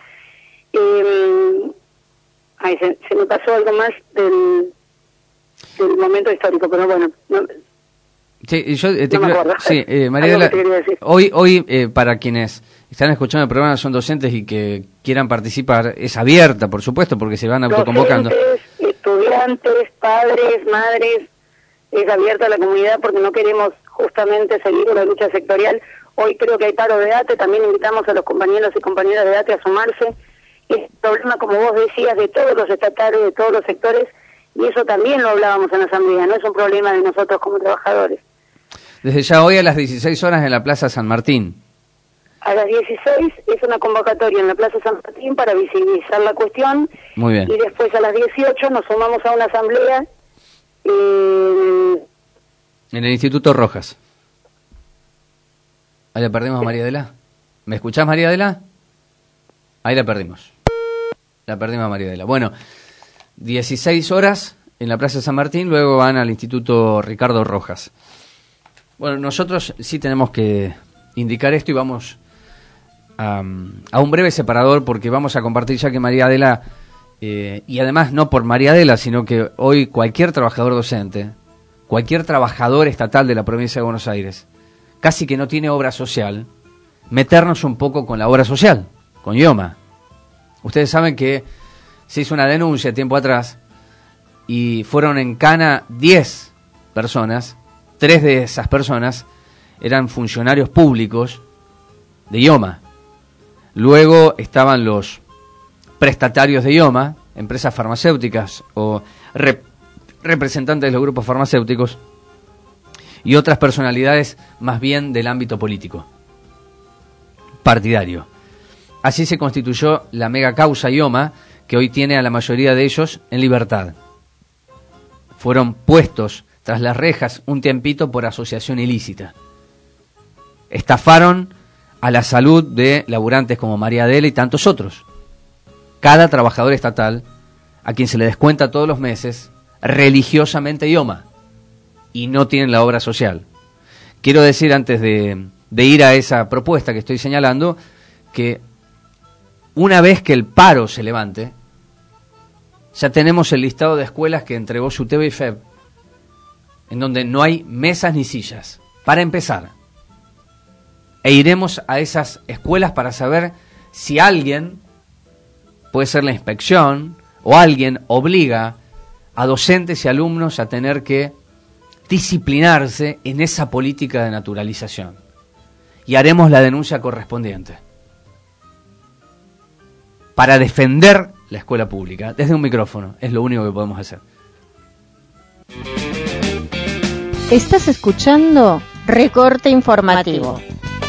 Se me pasó algo más del momento histórico, pero bueno. Sí, yo María Adela, hoy para quienes están escuchando el programa son docentes y que quieran participar, es abierta, por supuesto, porque se van autoconvocando. Docentes, estudiantes, padres, madres, es abierta a la comunidad porque no queremos justamente seguir con la lucha sectorial. Hoy creo que hay paro de ATE, también invitamos a los compañeros y compañeras de ATE a sumarse. Es un problema, como vos decías, de todos los estatales, de todos los sectores, y eso también lo hablábamos en la asamblea, no es un problema de nosotros como trabajadores. Desde ya hoy a las 16 horas en la Plaza San Martín. A las 16 es una convocatoria en la Plaza San Martín para visibilizar la cuestión. Muy bien. Y después a las 18 nos sumamos a una asamblea en el Instituto Rojas. Ahí la perdimos a María Adela. ¿Me escuchás, María Adela? Ahí la perdimos. La perdimos a María Adela. Bueno, 16 horas en la Plaza San Martín, luego van al Instituto Ricardo Rojas. Bueno, nosotros sí tenemos que indicar esto y vamos a un breve separador porque vamos a compartir ya que María Adela, y además no por María Adela, sino que hoy cualquier trabajador docente, cualquier trabajador estatal de la provincia de Buenos Aires, casi que no tiene obra social, meternos un poco con la obra social, con IOMA. Ustedes saben que se hizo una denuncia tiempo atrás y fueron en cana 10 personas. 3 de esas personas eran funcionarios públicos de IOMA. Luego estaban los prestatarios de IOMA, empresas farmacéuticas o representantes de los grupos farmacéuticos, y otras personalidades más bien del ámbito político, partidario. Así se constituyó la mega causa IOMA, que hoy tiene a la mayoría de ellos en libertad. Fueron puestos tras las rejas un tiempito por asociación ilícita. Estafaron a la salud de laburantes como María Adela y tantos otros. Cada trabajador estatal, a quien se le descuenta todos los meses, religiosamente IOMA, y no tienen la obra social. Quiero decir, antes de ir a esa propuesta que estoy señalando, que una vez que el paro se levante, ya tenemos el listado de escuelas que entregó SUTEBA y FEB, en donde no hay mesas ni sillas, para empezar. E iremos a esas escuelas para saber si alguien, puede ser la inspección, o alguien obliga a docentes y alumnos a tener que disciplinarse en esa política de naturalización. Y haremos la denuncia correspondiente para defender la escuela pública desde un micrófono. Es lo único que podemos hacer. Estás escuchando Recorte Informativo.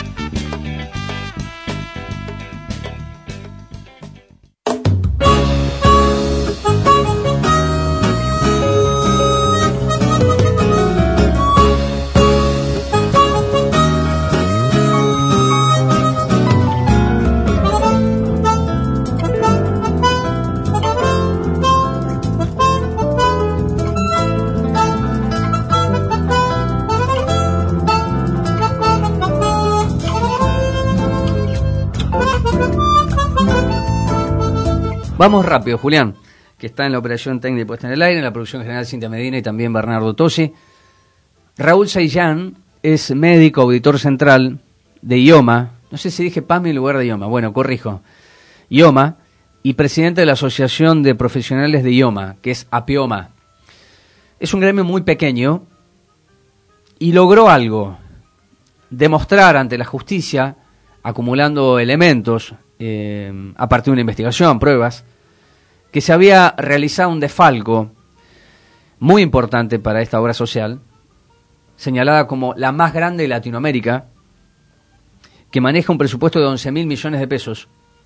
Vamos rápido, Julián, que está en la operación técnica puesta en el aire, en la producción general Cintia Medina y también Bernardo Tosi. Raúl Saillán es médico, auditor central de IOMA, no sé si dije PAMI en lugar de IOMA, bueno, corrijo, IOMA, y presidente de la Asociación de Profesionales de IOMA, que es APIOMA. Es un gremio muy pequeño y logró algo, demostrar ante la justicia, acumulando elementos a partir de una investigación, pruebas, que se había realizado un desfalco muy importante para esta obra social, señalada como la más grande de Latinoamérica, que maneja un presupuesto de 11.000 millones de pesos,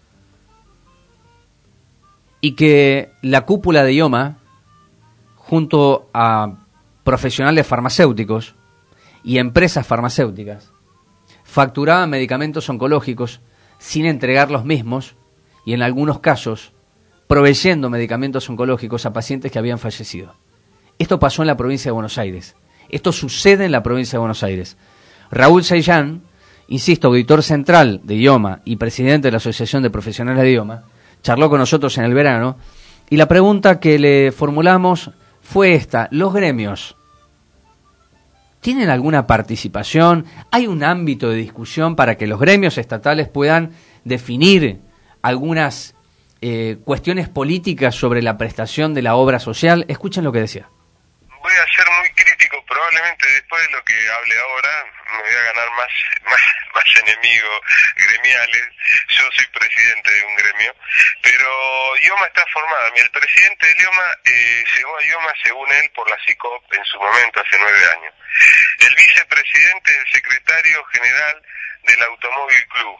y que la cúpula de IOMA, junto a profesionales farmacéuticos y empresas farmacéuticas, facturaban medicamentos oncológicos sin entregar los mismos y en algunos casos proveyendo medicamentos oncológicos a pacientes que habían fallecido. Esto pasó en la provincia de Buenos Aires. Esto sucede en la provincia de Buenos Aires. Raúl Saillán, insisto, auditor central de IOMA y presidente de la Asociación de Profesionales de IOMA, charló con nosotros en el verano y la pregunta que le formulamos fue esta: los gremios ¿Tienen alguna participación? ¿Hay un ámbito de discusión para que los gremios estatales puedan definir algunas cuestiones políticas sobre la prestación de la obra social? Escuchen lo que decía. Voy a ser muy crítico, probablemente después de lo que hable ahora me voy a ganar más enemigos gremiales. Yo soy presidente de un gremio, pero IOMA está formada. El presidente de IOMA llegó a IOMA, según él, por la CICOP en su momento, hace 9 años. El vicepresidente es el secretario general del Automóvil Club,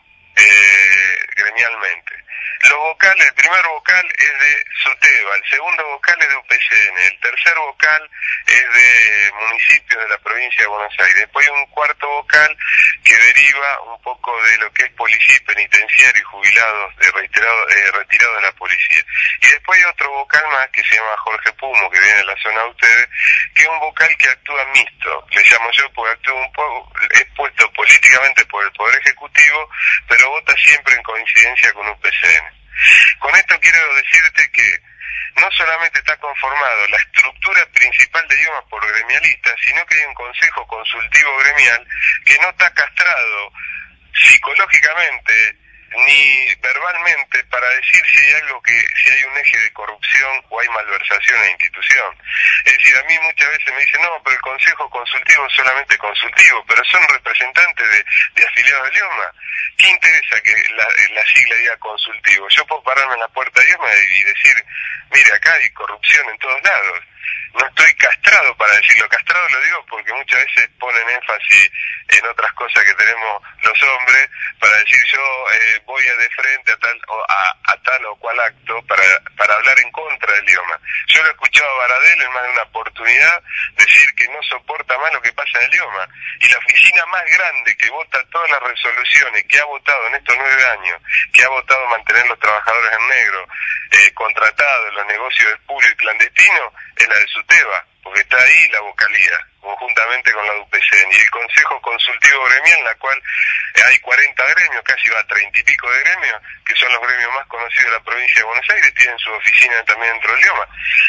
gremialmente. Los vocales, el primer vocal es de SUTEBA, el segundo vocal es de UPCN, el tercer vocal es de municipios de la provincia de Buenos Aires. Después hay un cuarto vocal que deriva un poco de lo que es policía y penitenciario y jubilados retirados de la policía. Y después hay otro vocal más que se llama Jorge Pumo, que viene de la zona de ustedes, que es un vocal que actúa mixto, le llamo yo porque actúa un poco, es puesto políticamente por el Poder Ejecutivo, pero vota siempre en coincidencia con UPCN. Con esto quiero decirte que no solamente está conformado la estructura principal de IOMA por gremialistas, sino que hay un consejo consultivo gremial que no está castrado psicológicamente ni verbalmente para decir si hay un eje de corrupción o hay malversación en la institución. Es decir, a mí muchas veces me dicen, no, pero el consejo consultivo es solamente consultivo, pero son representantes de afiliados de IOMA. ¿Qué interesa que la sigla diga consultivo? Yo puedo pararme en la puerta de IOMA y decir, mire, acá hay corrupción en todos lados. No estoy castrado para decirlo, castrado lo digo porque muchas veces ponen énfasis en otras cosas que tenemos los hombres para decir yo voy de frente a tal o cual acto para hablar en contra del IOMA. Yo lo he escuchado a Baradel en más de una oportunidad decir que no soporta más lo que pasa en el IOMA, y la oficina más grande que vota todas las resoluciones, que ha votado en estos 9 años, que ha votado mantener los trabajadores en negro contratados en los negocios del público y clandestino, es la de SUTEBA, porque está ahí la vocalía, conjuntamente con la de UPCN, y el Consejo Consultivo Gremial, en la cual hay 40 gremios, casi va a 30 y pico de gremios, que son los gremios más conocidos de la provincia de Buenos Aires, tienen su oficina también dentro del IOMA.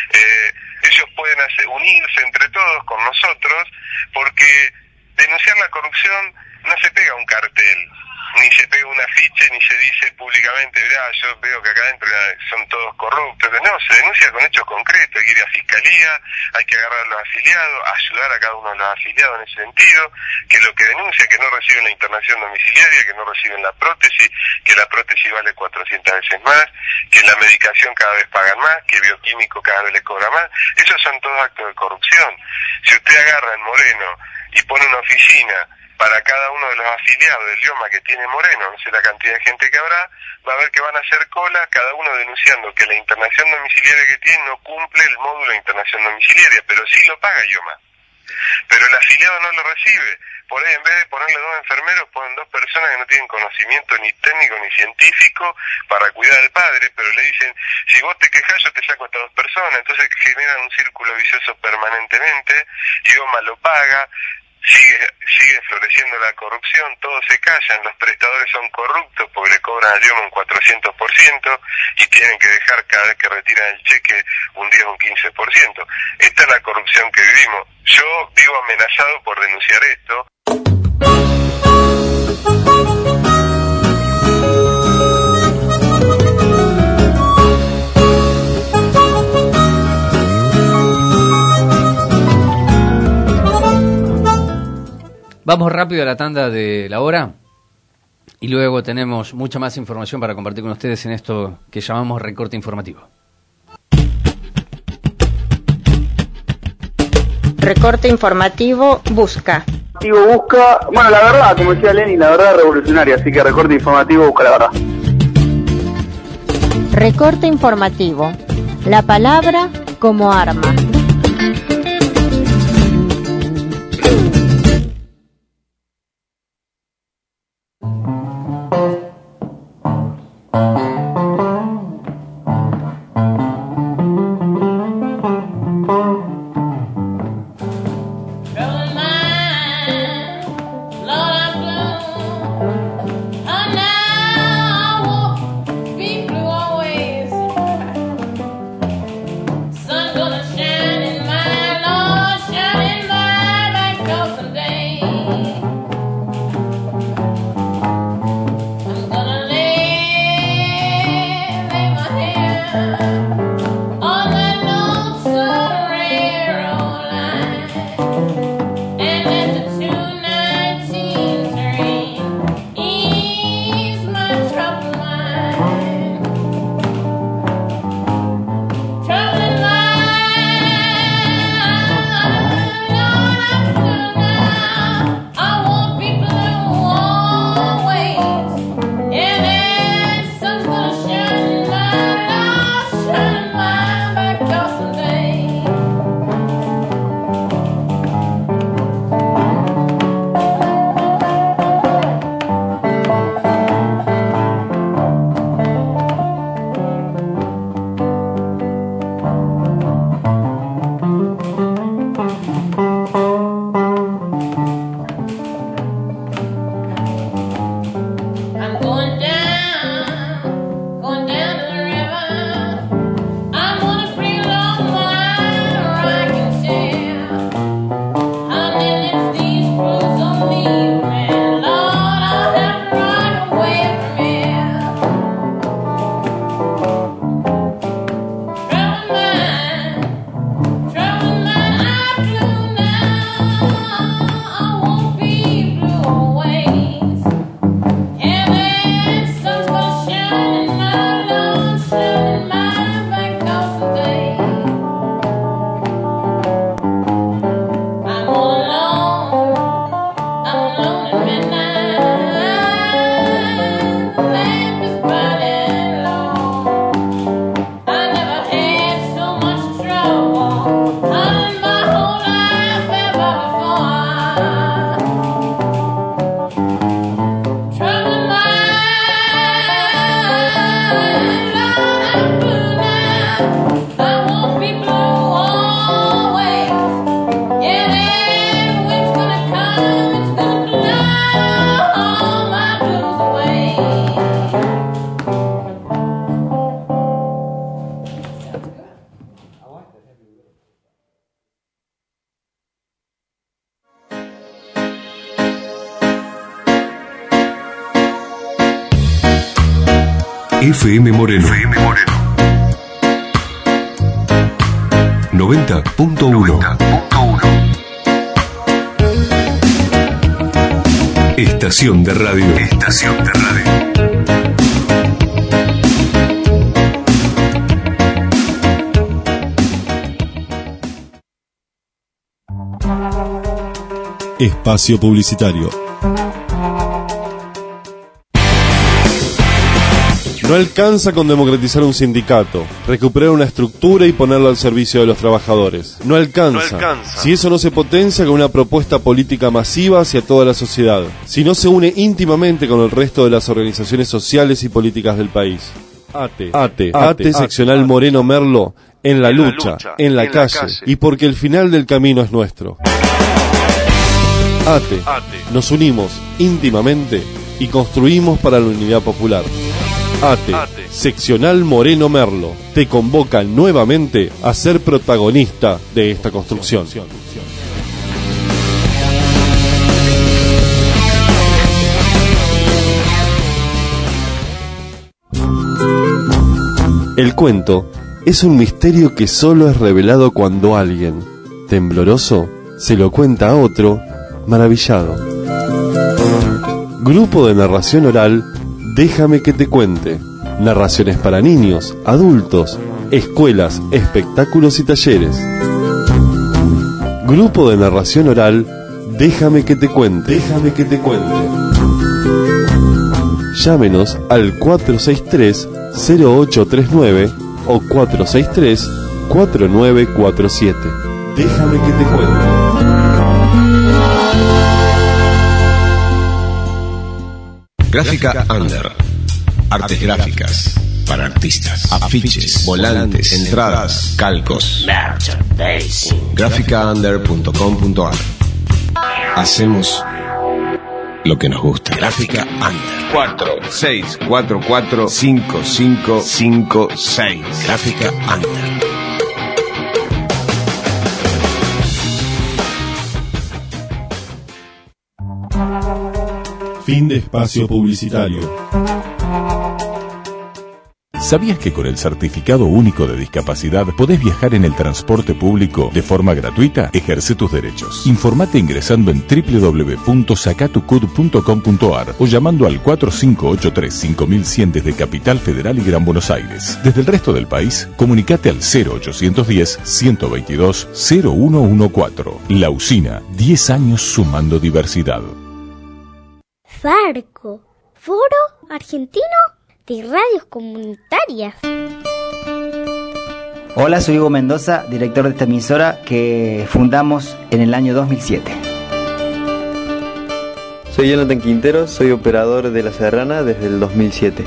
Ellos pueden unirse entre todos con nosotros, porque denunciar la corrupción no se pega un cartel, ni se pega un afiche, ni se dice públicamente, yo veo que acá adentro son todos corruptos. No, se denuncia con hechos concretos, hay que ir a fiscalía, hay que agarrar a los afiliados, ayudar a cada uno de los afiliados en ese sentido, que lo que denuncia que no reciben la internación domiciliaria, que no reciben la prótesis, que la prótesis vale 400 veces más, que la medicación cada vez pagan más, que bioquímico cada vez le cobra más. Esos son todos actos de corrupción. Si usted agarra en Moreno y pone una oficina para cada uno de los afiliados del IOMA que tiene Moreno, no sé la cantidad de gente que habrá, va a ver que van a hacer cola, cada uno denunciando que la internación domiciliaria que tiene no cumple el módulo de internación domiciliaria, pero sí lo paga IOMA. Pero el afiliado no lo recibe. Por ahí, en vez de ponerle 2 enfermeros, ponen 2 personas que no tienen conocimiento ni técnico ni científico para cuidar al padre, pero le dicen, si vos te quejas yo te saco a estas 2 personas. Entonces generan un círculo vicioso permanentemente, IOMA lo paga, sigue floreciendo la corrupción, todos se callan, los prestadores son corruptos porque le cobran al IOMA un 400% y tienen que dejar cada vez que retiran el cheque un 10 o un 15%. Esta es la corrupción que vivimos. Yo vivo amenazado por denunciar esto. Vamos rápido a la tanda de la hora y luego tenemos mucha más información para compartir con ustedes en esto que llamamos recorte informativo. Recorte informativo busca. Busca, bueno, la verdad, como decía Lenin, la verdad revolucionaria, así que recorte informativo busca la verdad. Recorte informativo. La palabra como arma. Sun gonna shine in my Lord, shine in my back, 'cause FM Moreno. 90.1. Estación de radio. Espacio publicitario. No alcanza con democratizar un sindicato, recuperar una estructura y ponerlo al servicio de los trabajadores. No alcanza. Si eso no se potencia con una propuesta política masiva hacia toda la sociedad. Si no se une íntimamente con el resto de las organizaciones sociales y políticas del país. ATE, seccional Moreno Merlo, en la lucha, en la calle, y porque el final del camino es nuestro. ATE, nos unimos íntimamente y construimos para la unidad popular. ATE, seccional Moreno Merlo, te convoca nuevamente a ser protagonista de esta construcción. El cuento es un misterio que solo es revelado cuando alguien, tembloroso, se lo cuenta a otro, maravillado. Grupo de narración oral, Déjame que te cuente. Narraciones para niños, adultos, escuelas, espectáculos y talleres. Grupo de narración oral, Déjame que te cuente. Llámenos al 463-0839 o 463-4947. Déjame que te cuente. Gráfica Under. Artes gráficas para artistas. Afiches, volantes, entradas, calcos. Gráficaunder.com.ar. Hacemos lo que nos gusta. Gráfica Under. 46445556. Gráfica Under. Fin de espacio publicitario. ¿Sabías que con el Certificado Único de Discapacidad podés viajar en el transporte público de forma gratuita? Ejerce tus derechos. Informate ingresando en www.sacatucud.com.ar o llamando al 4583-5100 desde Capital Federal y Gran Buenos Aires. Desde el resto del país, comunicate al 0810-122-0114. La Usina, 10 años sumando diversidad. Farco, Foro Argentino de Radios Comunitarias. Hola, soy Hugo Mendoza, director de esta emisora que fundamos en el año 2007. Soy Jonathan Quintero, soy operador de La Serrana desde el 2007.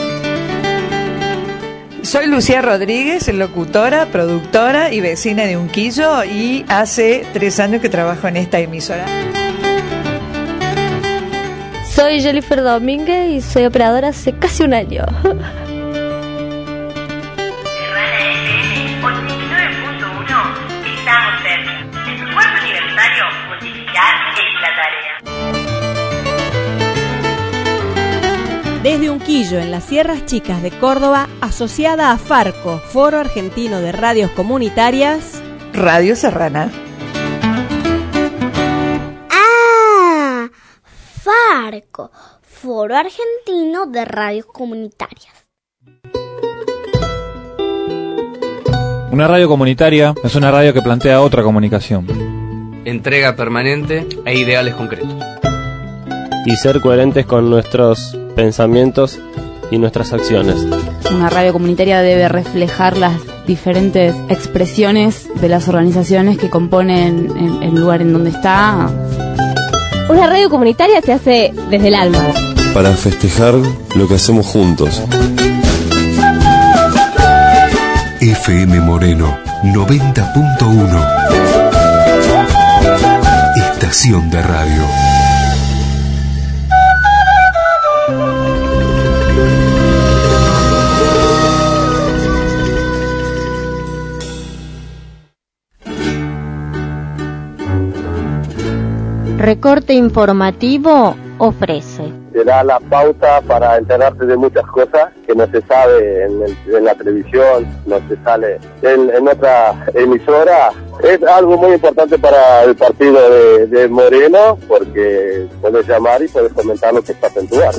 Soy Lucía Rodríguez, locutora, productora y vecina de Unquillo, y hace 3 años que trabajo en esta emisora. Soy Jennifer Domínguez y soy operadora hace casi un año. Serrana FM 89.1, estamos cerca. En tu cuarto aniversario, multiplicar es la tarea. Desde Unquillo, en las Sierras Chicas de Córdoba, asociada a Farco, Foro Argentino de Radios Comunitarias, Radio Serrana. Farco, Foro Argentino de Radios Comunitarias. Una radio comunitaria es una radio que plantea otra comunicación. Entrega permanente e ideales concretos. Y ser coherentes con nuestros pensamientos y nuestras acciones. Una radio comunitaria debe reflejar las diferentes expresiones de las organizaciones que componen el lugar en donde está. Una radio comunitaria se hace desde el alma. Para festejar lo que hacemos juntos. FM Moreno 90.1. Estación de radio. Recorte informativo ofrece. te da la pauta para enterarte de muchas cosas que no se sabe en la televisión, no se sale en otra emisora. Es algo muy importante para el partido de Moreno, porque puedes llamar y puedes comentar lo que pasa en tu barrio.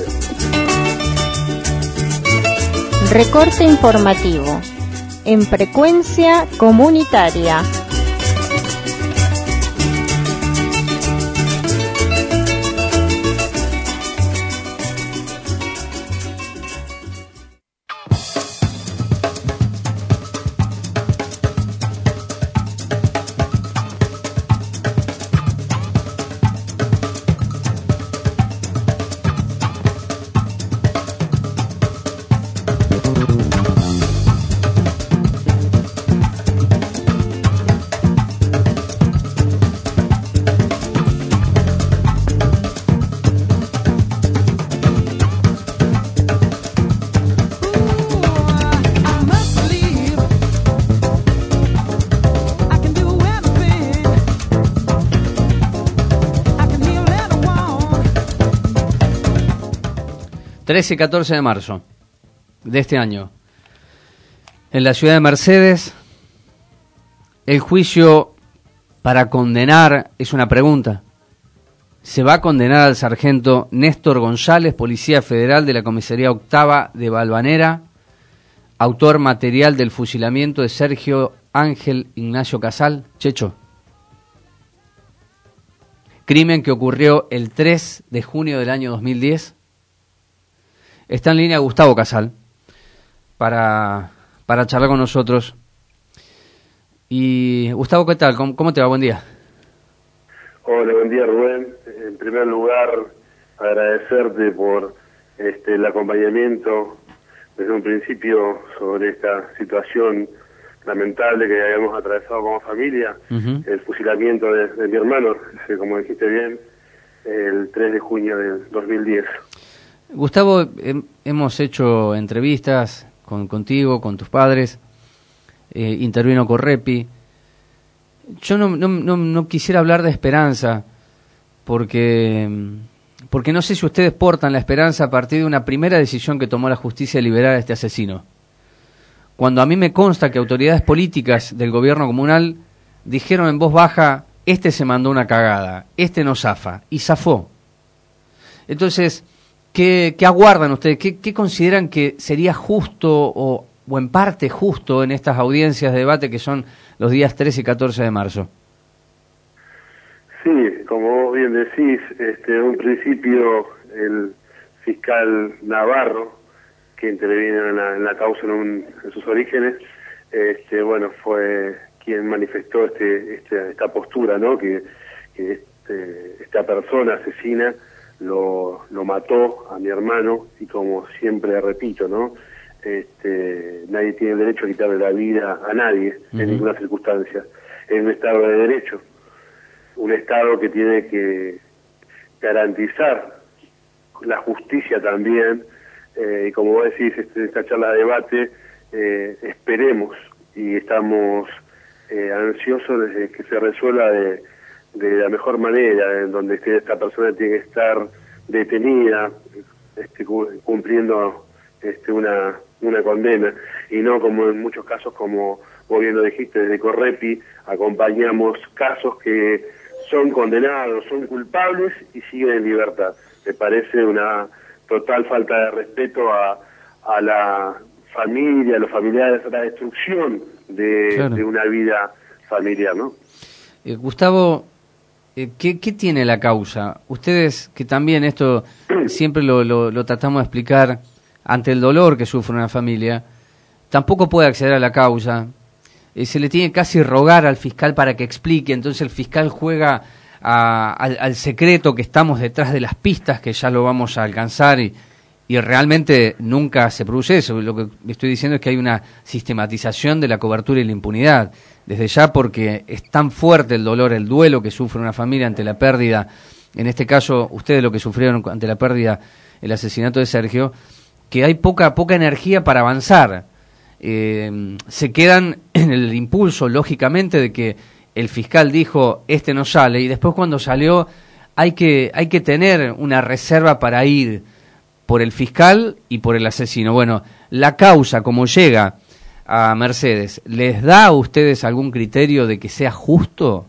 Recorte informativo en frecuencia comunitaria. ...13 y 14 de marzo de este año, en la ciudad de Mercedes, el juicio para condenar es una pregunta. ¿Se va a condenar al sargento Néstor González, policía federal de la comisaría octava de Valvanera, autor material del fusilamiento de Sergio Ángel Ignacio Casal? Checho. Crimen que ocurrió el 3 de junio del año 2010. Está en línea Gustavo Casal para charlar con nosotros. Y Gustavo, ¿qué tal? ¿Cómo te va? Buen día. Hola, buen día, Rubén. En primer lugar, agradecerte por el acompañamiento desde un principio sobre esta situación lamentable que habíamos atravesado como familia, el fusilamiento de mi hermano, como dijiste bien, el 3 de junio del 2010. Gustavo, hemos hecho entrevistas contigo, con tus padres, intervino Correpi. Yo no quisiera hablar de esperanza, porque no sé si ustedes portan la esperanza a partir de una primera decisión que tomó la justicia de liberar a este asesino. Cuando a mí me consta que autoridades políticas del gobierno comunal dijeron en voz baja, este se mandó una cagada, este no zafa, y zafó. Entonces, ¿qué aguardan ustedes? ¿Qué consideran que sería justo o en parte justo en estas audiencias de debate que son los días 13 y 14 de marzo? Sí, como vos bien decís, en un principio el fiscal Navarro, que intervino en la causa en sus orígenes, fue quien manifestó esta postura, ¿no? Que esta persona asesina lo mató a mi hermano, y como siempre repito, ¿no? Nadie tiene el derecho a quitarle la vida a nadie en ninguna circunstancia. Es un Estado de Derecho, un Estado que tiene que garantizar la justicia también, y como vos decís, esta charla de debate, esperemos y estamos ansiosos de que se resuelva de la mejor manera, en donde esta persona tiene que estar detenida, cumpliendo una condena, y no como en muchos casos, como vos bien lo dijiste, desde Correpi acompañamos casos que son condenados, son culpables y siguen en libertad. Me parece una total falta de respeto a la familia, a los familiares, a la destrucción de una vida familiar, ¿no? Gustavo, ¿qué tiene la causa? Ustedes, que también esto siempre lo tratamos de explicar ante el dolor que sufre una familia, tampoco puede acceder a la causa. Se le tiene casi rogar al fiscal para que explique, entonces el fiscal juega al secreto, que estamos detrás de las pistas, que ya lo vamos a alcanzar, y realmente nunca se produce eso. Lo que estoy diciendo es que hay una sistematización de la cobertura y la impunidad, desde ya, porque es tan fuerte el dolor, el duelo que sufre una familia ante la pérdida, en este caso ustedes lo que sufrieron ante la pérdida, el asesinato de Sergio, que hay poca energía para avanzar. Se quedan en el impulso, lógicamente, de que el fiscal dijo, no sale, y después cuando salió hay que tener una reserva para ir por el fiscal y por el asesino. Bueno, la causa, como llega a Mercedes, ¿les da a ustedes algún criterio de que sea justo?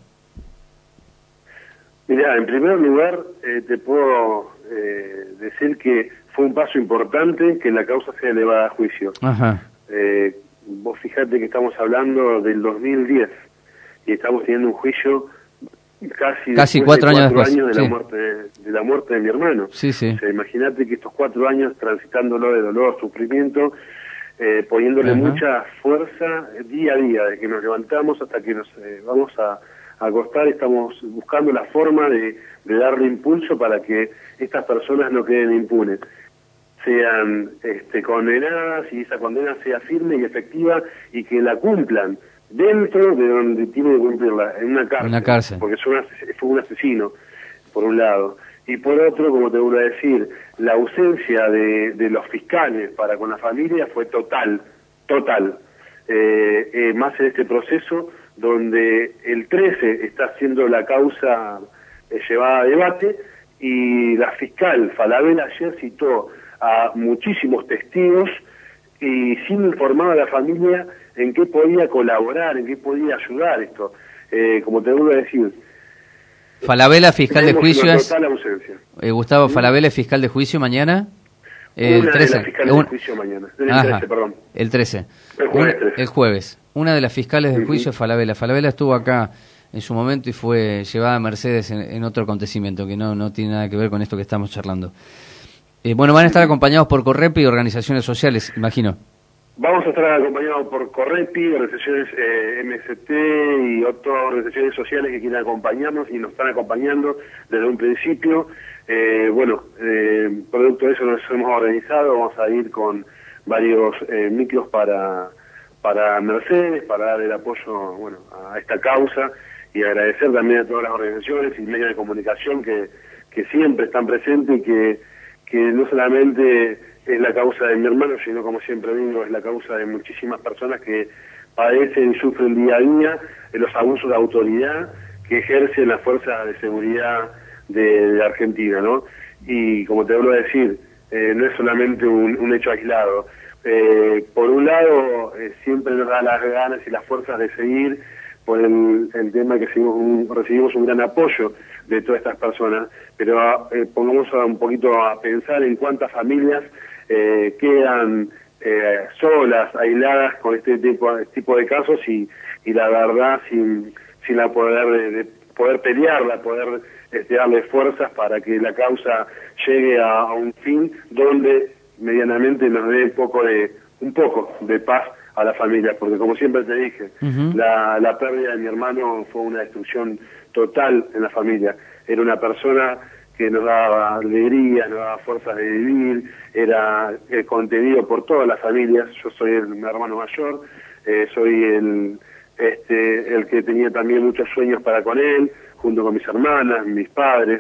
Mirá, en primer lugar, te puedo decir que fue un paso importante que la causa sea elevada a juicio. Ajá. Vos fijate que estamos habllo del 2010 y estamos teniendo un juicio casi 4 años después de, sí, la muerte de mi hermano. Sí, sí. O sea, imagínate que estos 4 años transitándolo de dolor, sufrimiento, poniéndole Ajá. mucha fuerza día a día, de que nos levantamos hasta que nos vamos a acostar, estamos buscando la forma de darle impulso para que estas personas no queden impunes, sean condenadas y esa condena sea firme y efectiva y que la cumplan dentro de donde tiene que cumplirla, en una cárcel, porque fue un asesino, por un lado, y por otro, como te vuelvo a decir, la ausencia de los fiscales para con la familia fue total, más en este proceso donde el 13 está siendo la causa llevada a debate y la fiscal Falabella ayer citó a muchísimos testigos y sin informar a la familia en qué podía colaborar, en qué podía ayudar esto. Como te vuelvo a decir, Falabella, fiscal de juicio, es total ausencia. Gustavo Falabella, fiscal de juicio mañana. El 13. De las fiscales de juicio mañana. El 13, perdón. El 13. El jueves 13. El jueves. Una de las fiscales de juicio es Falabella. Falabella estuvo acá en su momento y fue llevada a Mercedes en otro acontecimiento que no tiene nada que ver con esto que estamos charlando. Bueno, van a estar acompañados por Correpi y organizaciones sociales, imagino. Vamos a estar acompañados por Correpi, organizaciones MST y otras organizaciones sociales que quieren acompañarnos y nos están acompañando desde un principio. Producto de eso nos hemos organizado, vamos a ir con varios micros para Mercedes, para dar el apoyo a esta causa y agradecer también a todas las organizaciones y medios de comunicación que siempre están presentes y que no solamente es la causa de mi hermano, sino, como siempre digo, es la causa de muchísimas personas que padecen y sufren día a día los abusos de autoridad que ejercen las fuerzas de seguridad de Argentina, ¿no? Y como te vuelvo a decir, no es solamente un hecho aislado. Por un lado, siempre nos da las ganas y las fuerzas de seguir por el tema que recibimos un gran apoyo de todas estas personas, pero pongamos un poquito a pensar en cuántas familias quedan solas, aisladas con este tipo de casos y la verdad sin la poder pelearla, poder darle fuerzas para que la causa llegue a un fin donde medianamente nos dé un poco de paz a la familia, porque como siempre te dije, la pérdida de mi hermano fue una destrucción total en la familia. Era una persona que nos daba alegría, nos daba fuerzas de vivir, era contenido por todas las familias. Yo soy el hermano mayor, soy el que tenía también muchos sueños para con él, junto con mis hermanas, mis padres,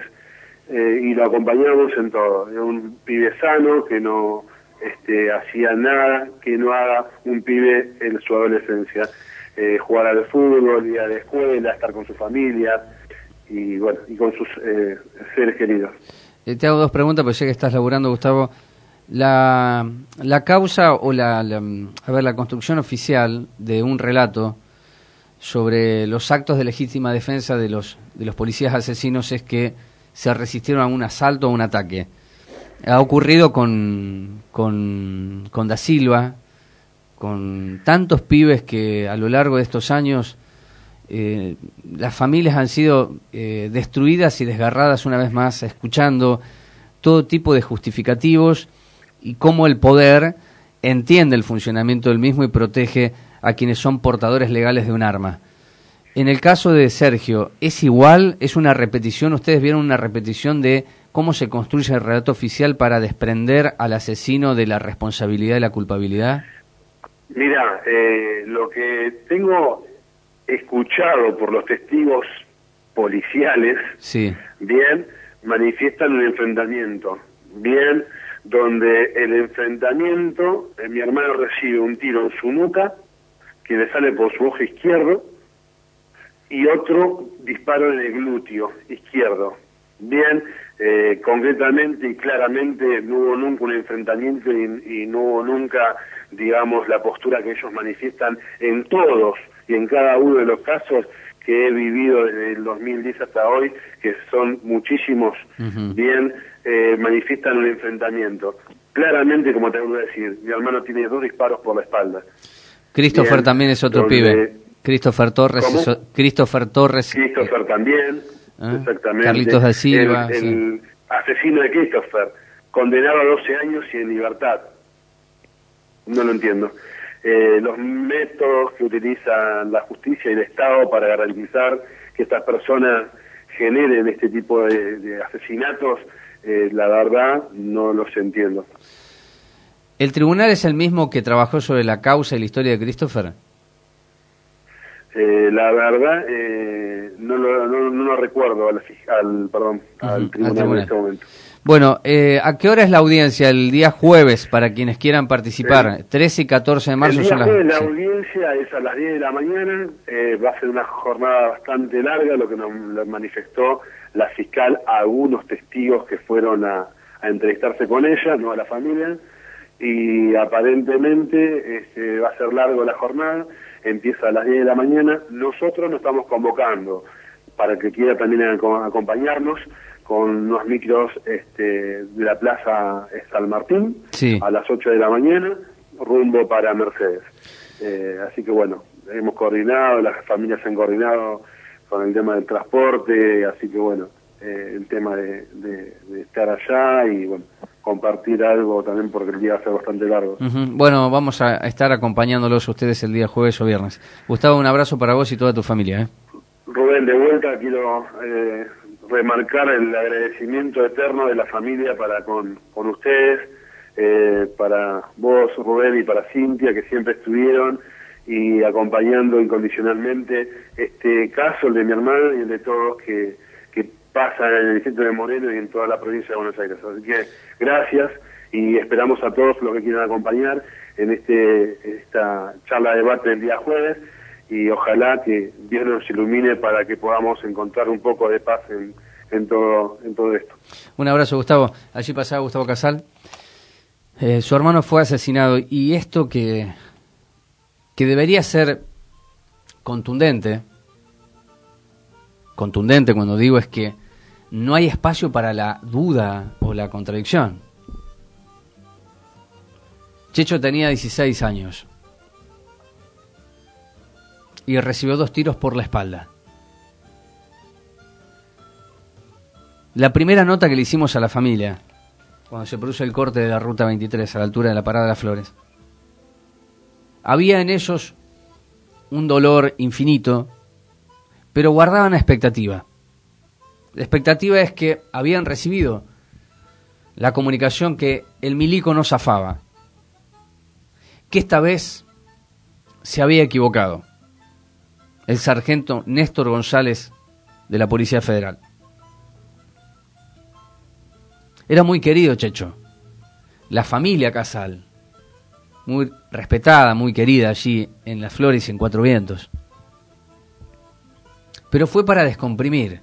y lo acompañamos en todo. Era un pibe sano que no hacía nada que no haga un pibe en su adolescencia, jugar al fútbol, ir a la escuela, estar con su familia y con sus seres queridos. Te hago 2 preguntas, porque sé que estás laburando, Gustavo. La causa o la construcción oficial de un relato sobre los actos de legítima defensa de los policías asesinos es que se resistieron a un asalto o un ataque. Ha ocurrido con Da Silva, con tantos pibes que a lo largo de estos años las familias han sido destruidas y desgarradas una vez más, escuchando todo tipo de justificativos y cómo el poder entiende el funcionamiento del mismo y protege a quienes son portadores legales de un arma. En el caso de Sergio, ¿es igual? ¿Es una repetición? ¿Ustedes vieron una repetición de cómo se construye el relato oficial para desprender al asesino de la responsabilidad y la culpabilidad? Mira, lo que tengo escuchado por los testigos policiales, sí, bien, manifiestan un enfrentamiento, bien, donde el enfrentamiento, mi hermano recibe un tiro en su nuca, que le sale por su ojo izquierdo, y otro disparo en el glúteo izquierdo, Bien, concretamente y claramente no hubo nunca un enfrentamiento y no hubo nunca, digamos, la postura que ellos manifiestan en todos y en cada uno de los casos que he vivido desde el 2010 hasta hoy, que son muchísimos. Bien, manifiestan un enfrentamiento. Claramente, como te voy a decir, mi hermano tiene 2 disparos por la espalda. Christopher Bien, también es otro pibe. Christopher Torres. Christopher también, exactamente. Carlitos da Silva. El asesino de Christopher, condenado a 12 años y en libertad. No lo entiendo. Los métodos que utiliza la justicia y el Estado para garantizar que estas personas generen este tipo de asesinatos, la verdad no los entiendo. ¿El tribunal es el mismo que trabajó sobre la causa y la historia de Christopher? La verdad no lo recuerdo al tribunal en este momento. Bueno, ¿a qué hora es la audiencia? El día jueves, para quienes quieran participar. 13 y 14 de marzo el día son las... jueves la audiencia es a las 10 de la mañana. Va a ser una jornada bastante larga, lo que nos manifestó la fiscal a algunos testigos que fueron a entrevistarse con ella, no a la familia, y aparentemente va a ser largo la jornada. Empieza a las 10 de la mañana. Nosotros nos estamos convocando para que quiera también acompañarnos con unos micros de la Plaza San Martín, a las 8 de la mañana, rumbo para Mercedes. Así que bueno, hemos coordinado, las familias se han coordinado con el tema del transporte, así que bueno, el tema de estar allá y bueno, compartir algo también porque el día va a ser bastante largo. Bueno, vamos a estar acompañándolos a ustedes el día jueves o viernes. Gustavo, un abrazo para vos y toda tu familia. Rubén, de vuelta quiero remarcar el agradecimiento eterno de la familia para con ustedes, para vos, Rubén, y para Cintia, que siempre estuvieron y acompañando incondicionalmente este caso, el de mi hermano y el de todos que pasan en el distrito de Moreno y en toda la provincia de Buenos Aires. Así que gracias y esperamos a todos los que quieran acompañar en esta charla de debate del día jueves, y ojalá que Dios nos ilumine para que podamos encontrar un poco de paz en todo esto. Un abrazo, Gustavo. Allí pasaba Gustavo Casal. Su hermano fue asesinado, y esto que debería ser contundente cuando digo es que no hay espacio para la duda o la contradicción. Checho tenía 16 años y recibió 2 tiros por la espalda. La primera nota que le hicimos a la familia, cuando se produce el corte de la ruta 23 a la altura de la Parada de las Flores, había en ellos un dolor infinito, pero guardaban una expectativa. La expectativa es que habían recibido la comunicación que el milico no zafaba, que esta vez se había equivocado el sargento Néstor González de la Policía Federal. Era muy querido Checho. La familia Casal, muy respetada, muy querida allí en Las Flores y en Cuatro Vientos. Pero fue para descomprimir.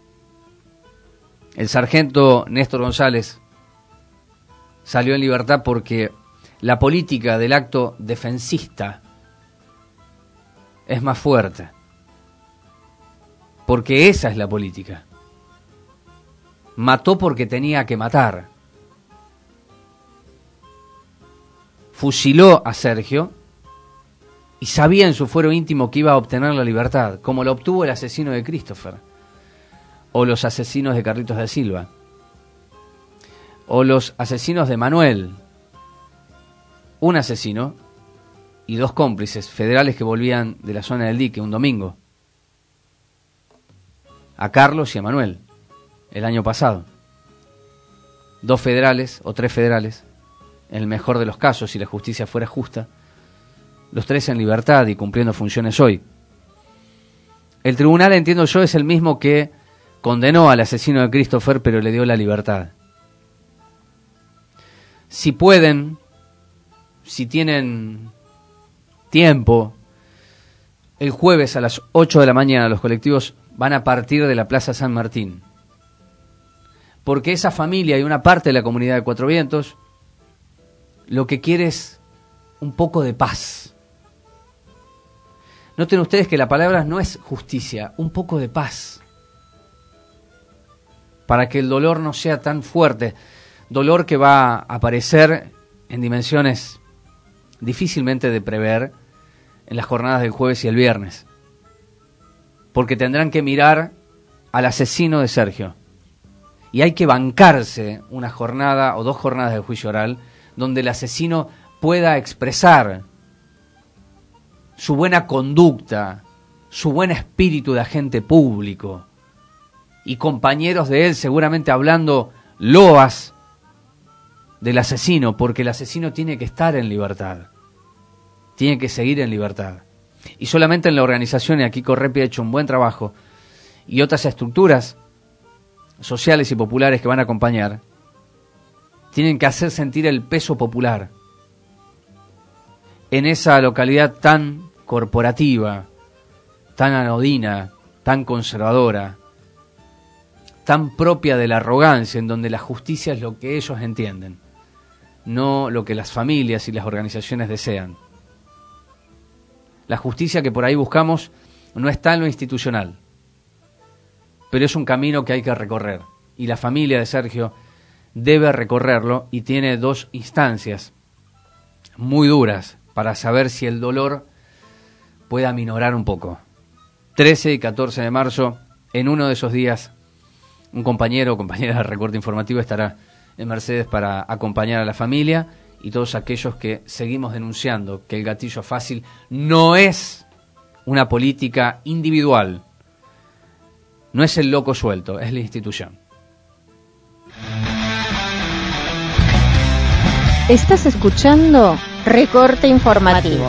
El sargento Néstor González salió en libertad porque la política del acto defensista es más fuerte. Porque esa es la política. Mató porque tenía que matar. Fusiló a Sergio y sabía en su fuero íntimo que iba a obtener la libertad, como lo obtuvo el asesino de Christopher, o los asesinos de Carlitos da Silva, o los asesinos de Manuel. Un asesino y 2 cómplices federales que volvían de la zona del dique un domingo, a Carlos y a Manuel, el año pasado. 2 federales o 3 federales, en el mejor de los casos, si la justicia fuera justa, los 3 en libertad y cumpliendo funciones hoy. El tribunal, entiendo yo, es el mismo que condenó al asesino de Christopher, pero le dio la libertad. Si pueden, si tienen tiempo, el jueves a las 8 de la mañana los colectivos van a partir de la Plaza San Martín. porque esa familia y una parte de la comunidad de Cuatro Vientos lo que quiere es un poco de paz. Noten ustedes que la palabra no es justicia, un poco de paz. Para que el dolor no sea tan fuerte. Dolor que va a aparecer en dimensiones difícilmente de prever en las jornadas del jueves y el viernes. Porque tendrán que mirar al asesino de Sergio. Y hay que bancarse una jornada o 2 jornadas de juicio oral donde el asesino pueda expresar su buena conducta, su buen espíritu de agente público, y compañeros de él seguramente hablando loas del asesino, porque el asesino tiene que estar en libertad, tiene que seguir en libertad. Y solamente en la organización, y aquí Correpi ha hecho un buen trabajo, y otras estructuras sociales y populares que van a acompañar, tienen que hacer sentir el peso popular en esa localidad tan corporativa, tan anodina, tan conservadora, tan propia de la arrogancia, en donde la justicia es lo que ellos entienden, no lo que las familias y las organizaciones desean. La justicia que por ahí buscamos no está en lo institucional, pero es un camino que hay que recorrer, y la familia de Sergio debe recorrerlo, y tiene 2 instancias muy duras para saber si el dolor puede aminorar un poco. 13 y 14 de marzo, en uno de esos días, un compañero o compañera del recorte informativo estará en Mercedes para acompañar a la familia y todos aquellos que seguimos denunciando que el gatillo fácil no es una política individual, no es el loco suelto, es la institución. Estás escuchando Recorte Informativo.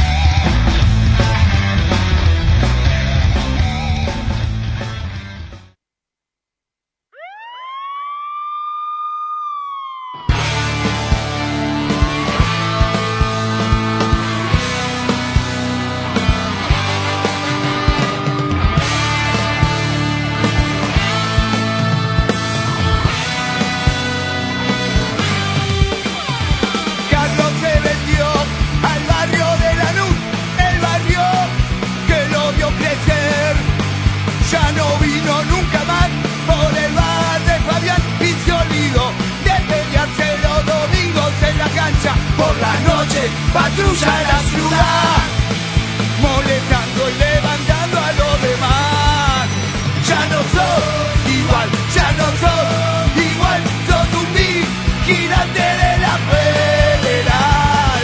Patrulla la ciudad, molestando y levantando a los demás. Ya no sos igual, ya no sos igual, sos un vigilante de la federal.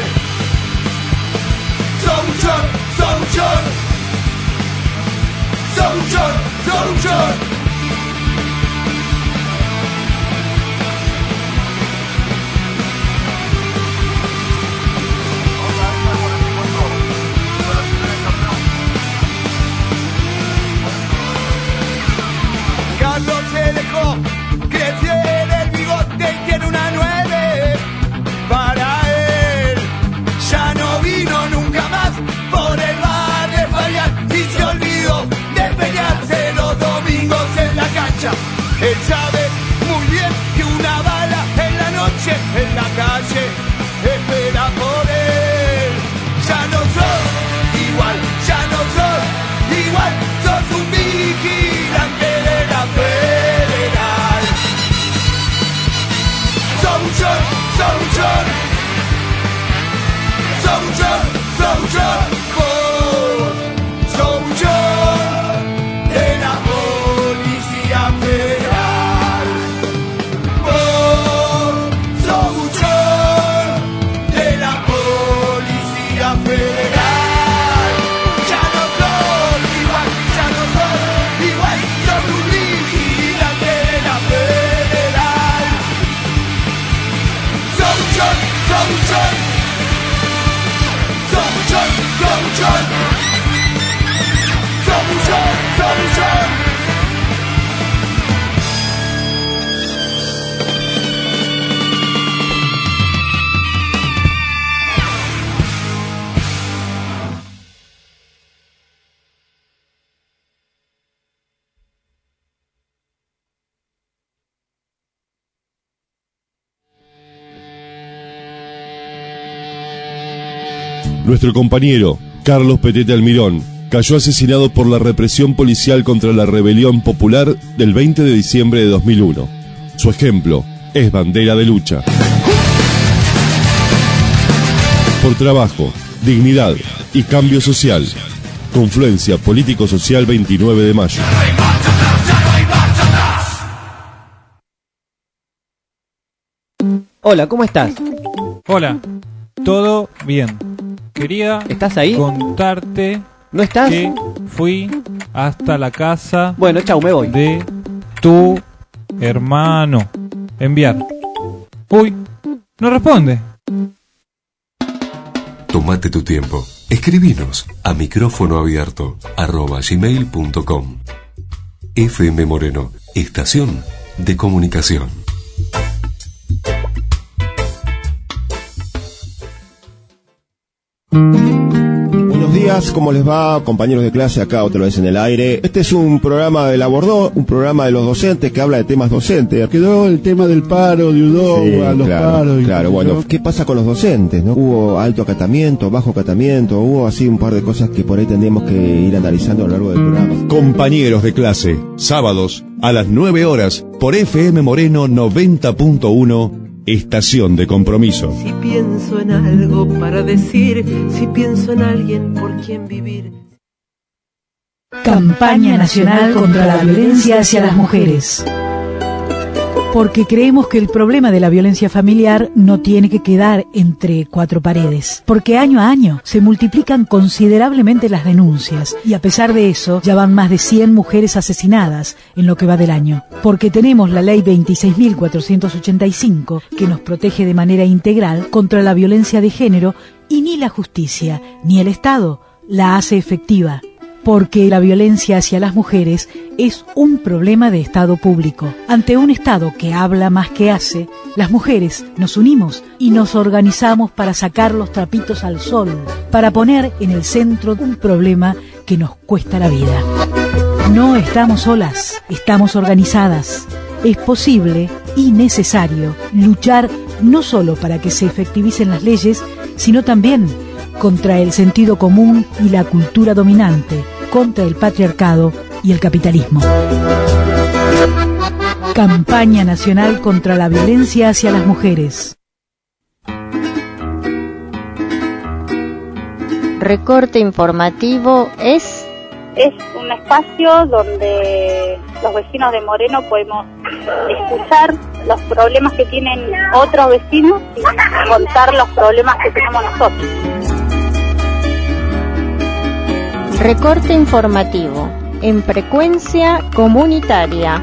Sos un chor, sos un chor, sos un chor, sos un chor. Crecer el bigote y tiene una 9 para él. Ya no vino nunca más por el bar de Fabián y se olvidó de pelearse los domingos en la cancha. Él sabe muy bien que una bala en la noche en la calle espera por él. Ya no sos igual, ya no sos igual, sos un vigilante de la federal. Soldier, soldier, soldier, soldier, soldier de la Policía Federal. Soldier de la Policía Federal. Ya no sos igual, ya no sos igual, sos un vigilante de la Federal. Soldier, soldier, soldier, soldier. Nuestro compañero, Carlos Petete Almirón, cayó asesinado por la represión policial contra la rebelión popular del 20 de diciembre de 2001. Su ejemplo es bandera de lucha. Por trabajo, dignidad y cambio social. Confluencia Político-Social 29 de mayo. Hola, ¿cómo estás? Hola, todo bien. Quería ¿Estás ahí? Contarte ¿No estás? que fui hasta la casa Bueno, chau, me voy. de tu hermano. Enviar. Uy, no responde. Tómate tu tiempo. Escribinos a micrófonoabierto@gmail.com. FM Moreno, estación de comunicación. Buenos días, ¿cómo les va, compañeros de clase? Acá otra vez en el aire. Este es un programa de la Bordó, un programa de los docentes que habla de temas docentes. Quedó el tema del paro de Udova, Sí, los paros. claro, bueno, ¿qué pasa con los docentes, no? Hubo alto acatamiento, bajo acatamiento, hubo así un par de cosas que por ahí tendríamos que ir analizando a lo largo del programa. Compañeros de clase, sábados a las 9 horas por FM Moreno 90.1, estación de compromiso. Si pienso en algo para decir, si pienso en alguien por quien vivir. Campaña Nacional contra la Violencia hacia las Mujeres. Porque creemos que el problema de la violencia familiar no tiene que quedar entre cuatro paredes. Porque año a año se multiplican considerablemente las denuncias y a pesar de eso ya van más de 100 mujeres asesinadas en lo que va del año. Porque tenemos la ley 26.485 que nos protege de manera integral contra la violencia de género y ni la justicia ni el Estado la hace efectiva. Porque la violencia hacia las mujeres es un problema de Estado público. Ante un Estado que habla más que hace, las mujeres nos unimos y nos organizamos para sacar los trapitos al sol, para poner en el centro un problema que nos cuesta la vida. No estamos solas, estamos organizadas. Es posible y necesario luchar no solo para que se efectivicen las leyes, sino también contra el sentido común y la cultura dominante, contra el patriarcado y el capitalismo. Campaña Nacional contra la Violencia hacia las Mujeres. Recorte informativo es un espacio donde los vecinos de Moreno podemos escuchar los problemas que tienen otros vecinos y contar los problemas que tenemos nosotros. Recorte informativo en frecuencia comunitaria.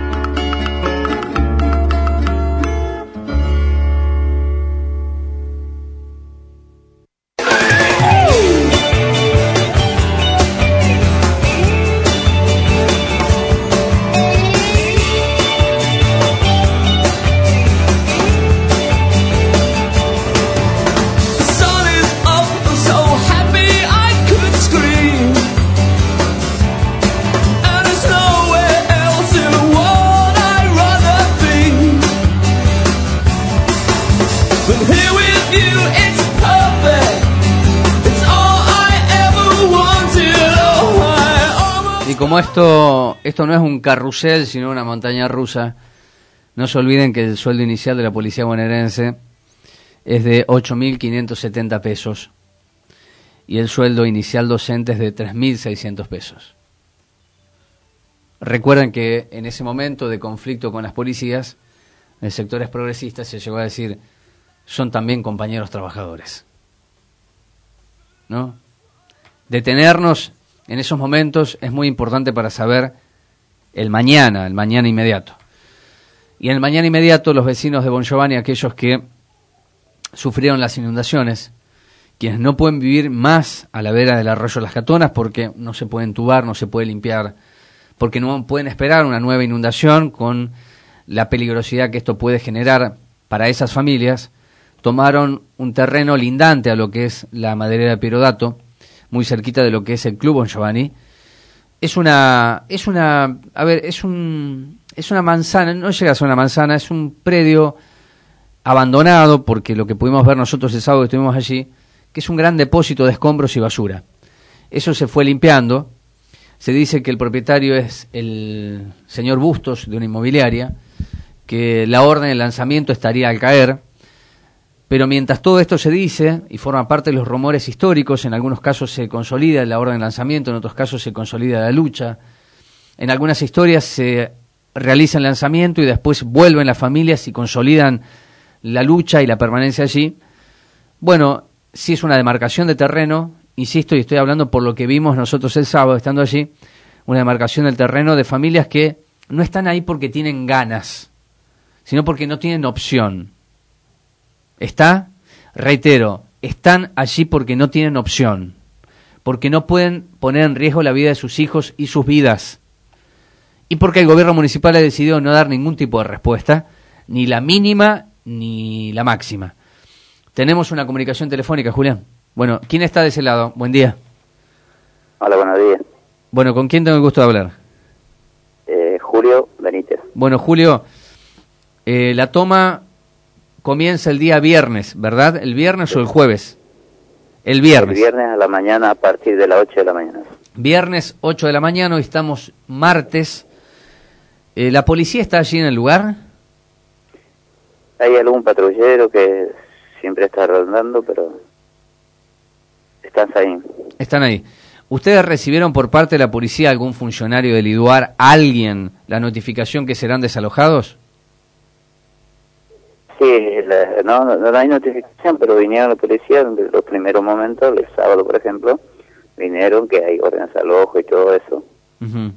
Como esto no es un carrusel, sino una montaña rusa, no se olviden que el sueldo inicial de la policía bonaerense es de 8.570 pesos y el sueldo inicial docente es de 3.600 pesos. Recuerden que en ese momento de conflicto con las policías, en sectores progresistas se llegó a decir, son también compañeros trabajadores, ¿no? Detenernos en esos momentos es muy importante para saber el mañana inmediato. Y en el mañana inmediato los vecinos de Bon Giovanni, aquellos que sufrieron las inundaciones, quienes no pueden vivir más a la vera del arroyo Las Catonas porque no se puede entubar, no se puede limpiar, porque no pueden esperar una nueva inundación con la peligrosidad que esto puede generar para esas familias, tomaron un terreno lindante a lo que es la maderera de Pierodato, muy cerquita de lo que es el Club Bon Giovanni. Es una manzana, no llega a ser una manzana, es un predio abandonado, porque lo que pudimos ver nosotros el sábado que estuvimos allí, que es un gran depósito de escombros y basura. Eso se fue limpiando. Se dice que el propietario es el señor Bustos, de una inmobiliaria, que la orden de lanzamiento estaría al caer. Pero mientras todo esto se dice, y forma parte de los rumores históricos, en algunos casos se consolida la orden de lanzamiento, en otros casos se consolida la lucha. En algunas historias se realiza el lanzamiento y después vuelven las familias y consolidan la lucha y la permanencia allí. Bueno, sí es una demarcación de terreno, insisto, y estoy hablando por lo que vimos nosotros el sábado estando allí, una demarcación del terreno de familias que no están ahí porque tienen ganas, sino porque no tienen opción. Reitero, están allí porque no tienen opción, porque no pueden poner en riesgo la vida de sus hijos y sus vidas, y porque el gobierno municipal ha decidido no dar ningún tipo de respuesta, ni la mínima ni la máxima. Tenemos una comunicación telefónica, Julián. Bueno, ¿quién está de ese lado? Buen día. Hola, buenos días. Bueno, ¿con quién tengo el gusto de hablar? Julio Benítez. Bueno, Julio, la toma comienza el día viernes, ¿verdad? ¿El viernes o el jueves? El viernes. El viernes a la mañana a partir de las 8 de la mañana. Viernes 8 de la mañana, hoy estamos martes. ¿La policía está allí en el lugar? Hay algún patrullero que siempre está rondando, pero están ahí. Están ahí. ¿Ustedes recibieron por parte de la policía, algún funcionario del IDUAR, alguien, la notificación que serán desalojados? Sí, no hay notificación, pero vinieron la policía en los primeros momentos, el sábado por ejemplo, vinieron que hay orden de desalojo y todo eso. Uh-huh.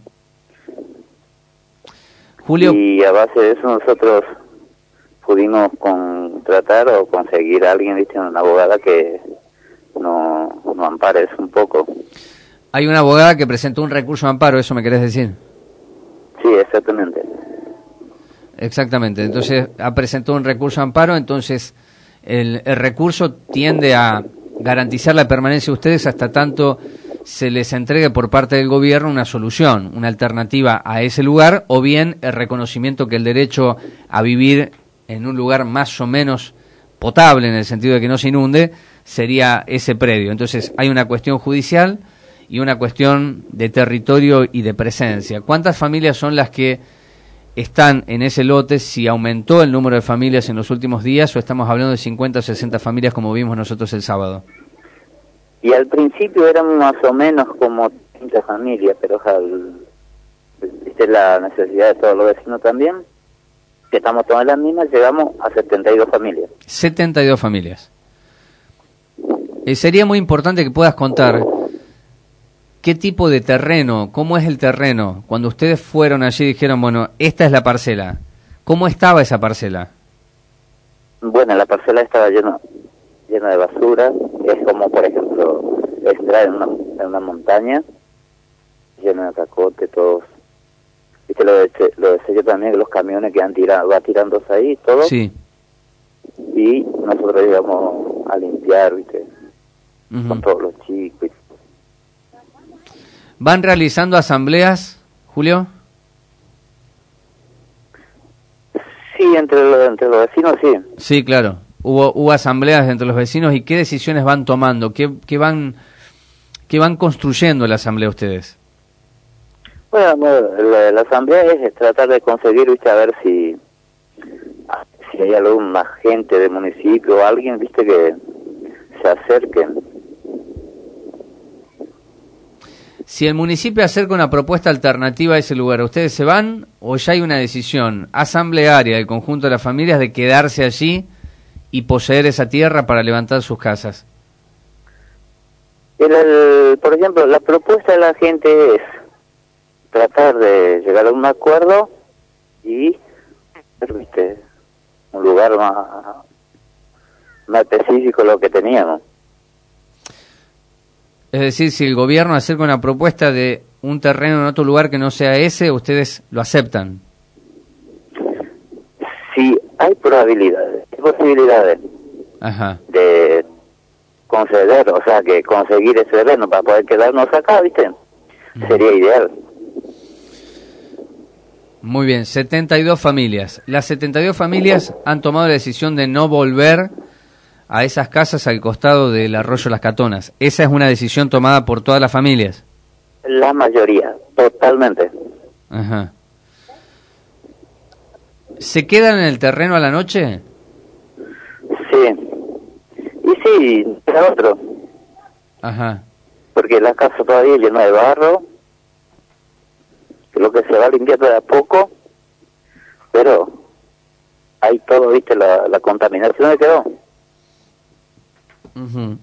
Julio. Y a base de eso nosotros pudimos contratar o conseguir a alguien, ¿viste? Una abogada que nos ampare eso un poco. Hay una abogada que presentó un recurso de amparo, ¿eso me querés decir? Sí, exactamente. Exactamente, entonces ha presentado un recurso de amparo, entonces el recurso tiende a garantizar la permanencia de ustedes hasta tanto se les entregue por parte del gobierno una solución, una alternativa a ese lugar, o bien el reconocimiento que el derecho a vivir en un lugar más o menos potable, en el sentido de que no se inunde, sería ese predio. Entonces hay una cuestión judicial y una cuestión de territorio y de presencia. ¿Cuántas familias son las que están en ese lote? Si aumentó el número de familias en los últimos días, o estamos hablando de 50 o 60 familias como vimos nosotros el sábado. Y al principio eran más o menos como 30 familias, pero viste la necesidad de todos los vecinos también, que estamos todas las mismas, llegamos a 72 familias. 72 familias. Sería muy importante que puedas contar qué tipo de terreno, cómo es el terreno. Cuando ustedes fueron allí y dijeron, bueno, esta es la parcela, ¿cómo estaba esa parcela? Bueno, la parcela estaba llena de basura. Es como, por ejemplo, entrar en una montaña llena de cacote, todos. ¿Viste lo de sello también, que los camiones que va tirándose ahí, todo? Sí. Y nosotros íbamos a limpiar, ¿viste? Uh-huh. Con todos los chicos. ¿Van realizando asambleas, Julio? Sí, entre los vecinos, sí. Sí, claro. Hubo asambleas entre los vecinos. ¿Y qué decisiones van tomando? ¿Qué van construyendo la asamblea ustedes? Bueno, la asamblea es tratar de conseguir, ¿viste? A ver si hay alguna gente del municipio o alguien, ¿viste? Que se acerquen. Si el municipio acerca una propuesta alternativa a ese lugar, ¿ustedes se van o ya hay una decisión asamblearia del conjunto de las familias de quedarse allí y poseer esa tierra para levantar sus casas? Por ejemplo, la propuesta de la gente es tratar de llegar a un acuerdo y, ¿viste? Un lugar más específico de lo que teníamos. Es decir, si el gobierno acerca una propuesta de un terreno en otro lugar que no sea ese, ¿ustedes lo aceptan? Sí, hay posibilidades Ajá. de conceder, o sea, que conseguir ese terreno para poder quedarnos acá, ¿viste? Sería ideal. Muy bien, 72 familias. Las 72 familias han tomado la decisión de no volver a esas casas al costado del arroyo Las Catonas. ¿Esa es una decisión tomada por todas las familias? La mayoría, totalmente. Ajá. ¿Se quedan en el terreno a la noche? Sí. Y sí, era otro. Ajá. Porque la casa todavía llena de barro, lo que se va limpiando de a poco, pero hay todo, viste, la contaminación que quedó. Uh-huh.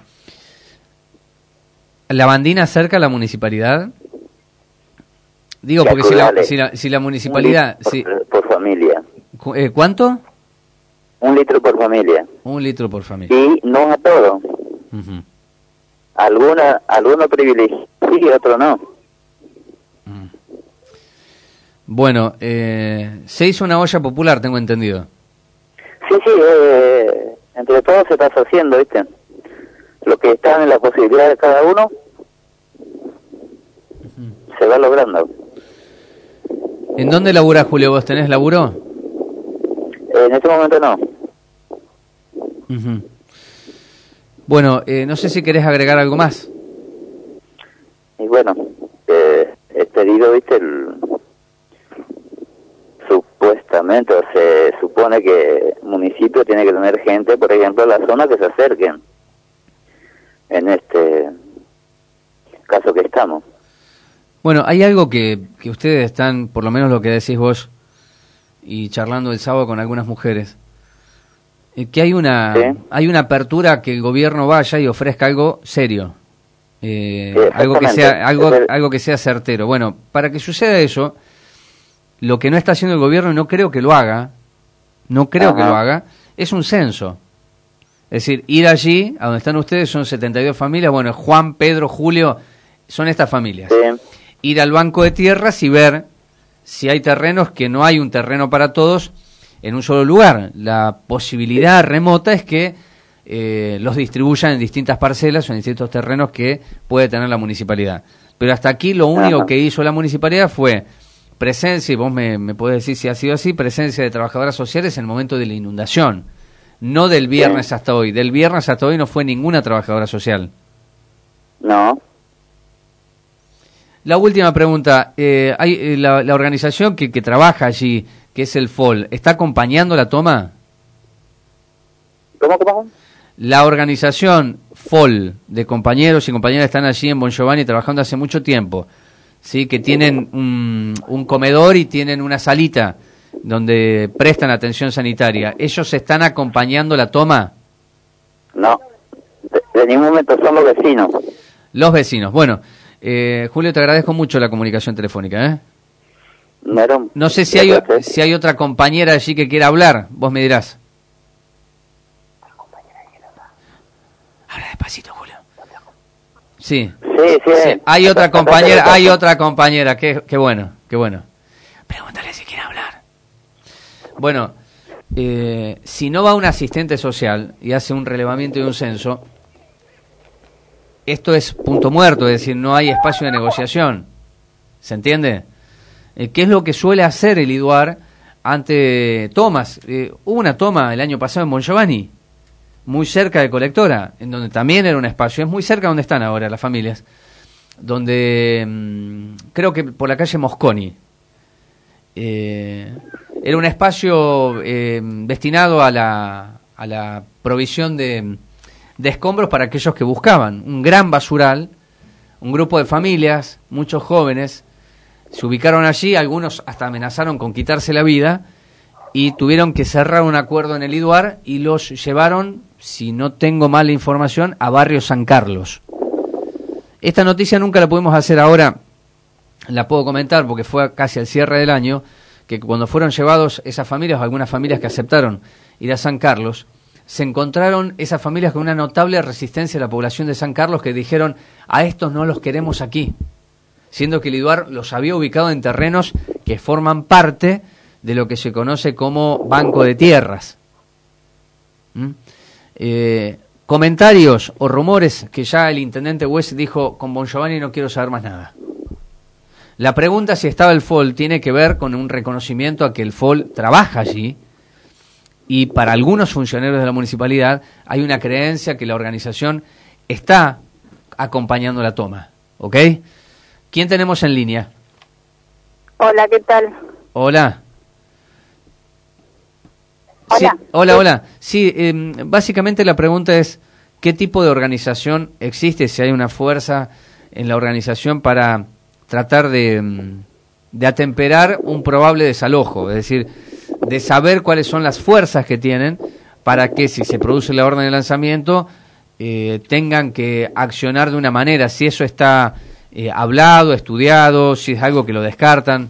¿La Bandina cerca a la municipalidad? Digo, porque si la municipalidad... Por familia. ¿Cuánto? 1 litro por familia. 1 litro por familia. Y no a todo. Uh-huh. Algunos privilegios y otros no. Bueno, se hizo una olla popular, tengo entendido. Sí, entre todos se está haciendo, ¿viste? Lo que está en la posibilidad de cada uno, se va logrando. ¿En dónde laburás, Julio? ¿Vos tenés laburo? En este momento no. Uh-huh. Bueno, no sé si querés agregar algo más. Y bueno, he pedido, ¿viste? Supuestamente, o se supone que el municipio tiene que tener gente, por ejemplo, en la zona que se acerquen. En este caso que estamos. Bueno, hay algo que ustedes están, por lo menos lo que decís vos, y charlando el sábado con algunas mujeres, que hay una apertura a que el gobierno vaya y ofrezca algo serio, algo que sea certero. Bueno, para que suceda eso, lo que no está haciendo el gobierno, y no creo que lo haga, es un censo. Es decir, ir allí, a donde están ustedes, son 72 familias, bueno, Juan, Pedro, Julio, son estas familias. Sí. Ir al banco de tierras y ver si hay terrenos, que no hay un terreno para todos en un solo lugar. La posibilidad remota es que los distribuyan en distintas parcelas o en distintos terrenos que puede tener la municipalidad. Pero hasta aquí lo único que hizo la municipalidad fue presencia, y vos me podés decir si ha sido así, presencia de trabajadoras sociales en el momento de la inundación. No del viernes hasta hoy. Del viernes hasta hoy no fue ninguna trabajadora social. No. La última pregunta. ¿Hay la organización que trabaja allí, que es el FOL, está acompañando la toma? ¿Cómo? La organización FOL, de compañeros y compañeras que están allí en Bon Giovanni trabajando hace mucho tiempo, ¿sí? Que tienen un comedor y tienen una salita donde prestan atención sanitaria. ¿Ellos están acompañando la toma? No, de ningún momento, son los vecinos. Los vecinos. Bueno, Julio, te agradezco mucho la comunicación telefónica. No sé si hay otra compañera allí que quiera hablar. Vos me dirás. Habla despacito, Julio. Sí. Hay otra compañera. Qué bueno. Pregúntale si quiere hablar. Bueno, si no va un asistente social y hace un relevamiento y un censo, esto es punto muerto, es decir, no hay espacio de negociación. ¿Se entiende? ¿Qué es lo que suele hacer el IDUAR ante tomas? Hubo una toma el año pasado en Bon Giovanni, muy cerca de Colectora, en donde también era un espacio, es muy cerca donde están ahora las familias, donde creo que por la calle Mosconi. Era un espacio destinado a la provisión de escombros para aquellos que buscaban. Un gran basural, un grupo de familias, muchos jóvenes, se ubicaron allí, algunos hasta amenazaron con quitarse la vida, y tuvieron que cerrar un acuerdo en el IDUAR y los llevaron, si no tengo mala información, a Barrio San Carlos. Esta noticia nunca la pudimos hacer ahora, la puedo comentar porque fue casi al cierre del año, que cuando fueron llevados esas familias, o algunas familias que aceptaron ir a San Carlos, se encontraron esas familias con una notable resistencia de la población de San Carlos, que dijeron: a estos no los queremos aquí, siendo que el IDUAR los había ubicado en terrenos que forman parte de lo que se conoce como Banco de Tierras. Comentarios o rumores que ya el intendente West dijo: con Bon Giovanni no quiero saber más nada. La pregunta si estaba el FOL tiene que ver con un reconocimiento a que el FOL trabaja allí y para algunos funcionarios de la municipalidad hay una creencia que la organización está acompañando la toma, ¿ok? ¿Quién tenemos en línea? Hola, ¿qué tal? Hola. Hola. Sí, hola. Sí, básicamente la pregunta es, ¿qué tipo de organización existe? Si hay una fuerza en la organización para tratar de atemperar un probable desalojo, es decir, de saber cuáles son las fuerzas que tienen para que si se produce la orden de lanzamiento tengan que accionar de una manera, si eso está hablado, estudiado, si es algo que lo descartan.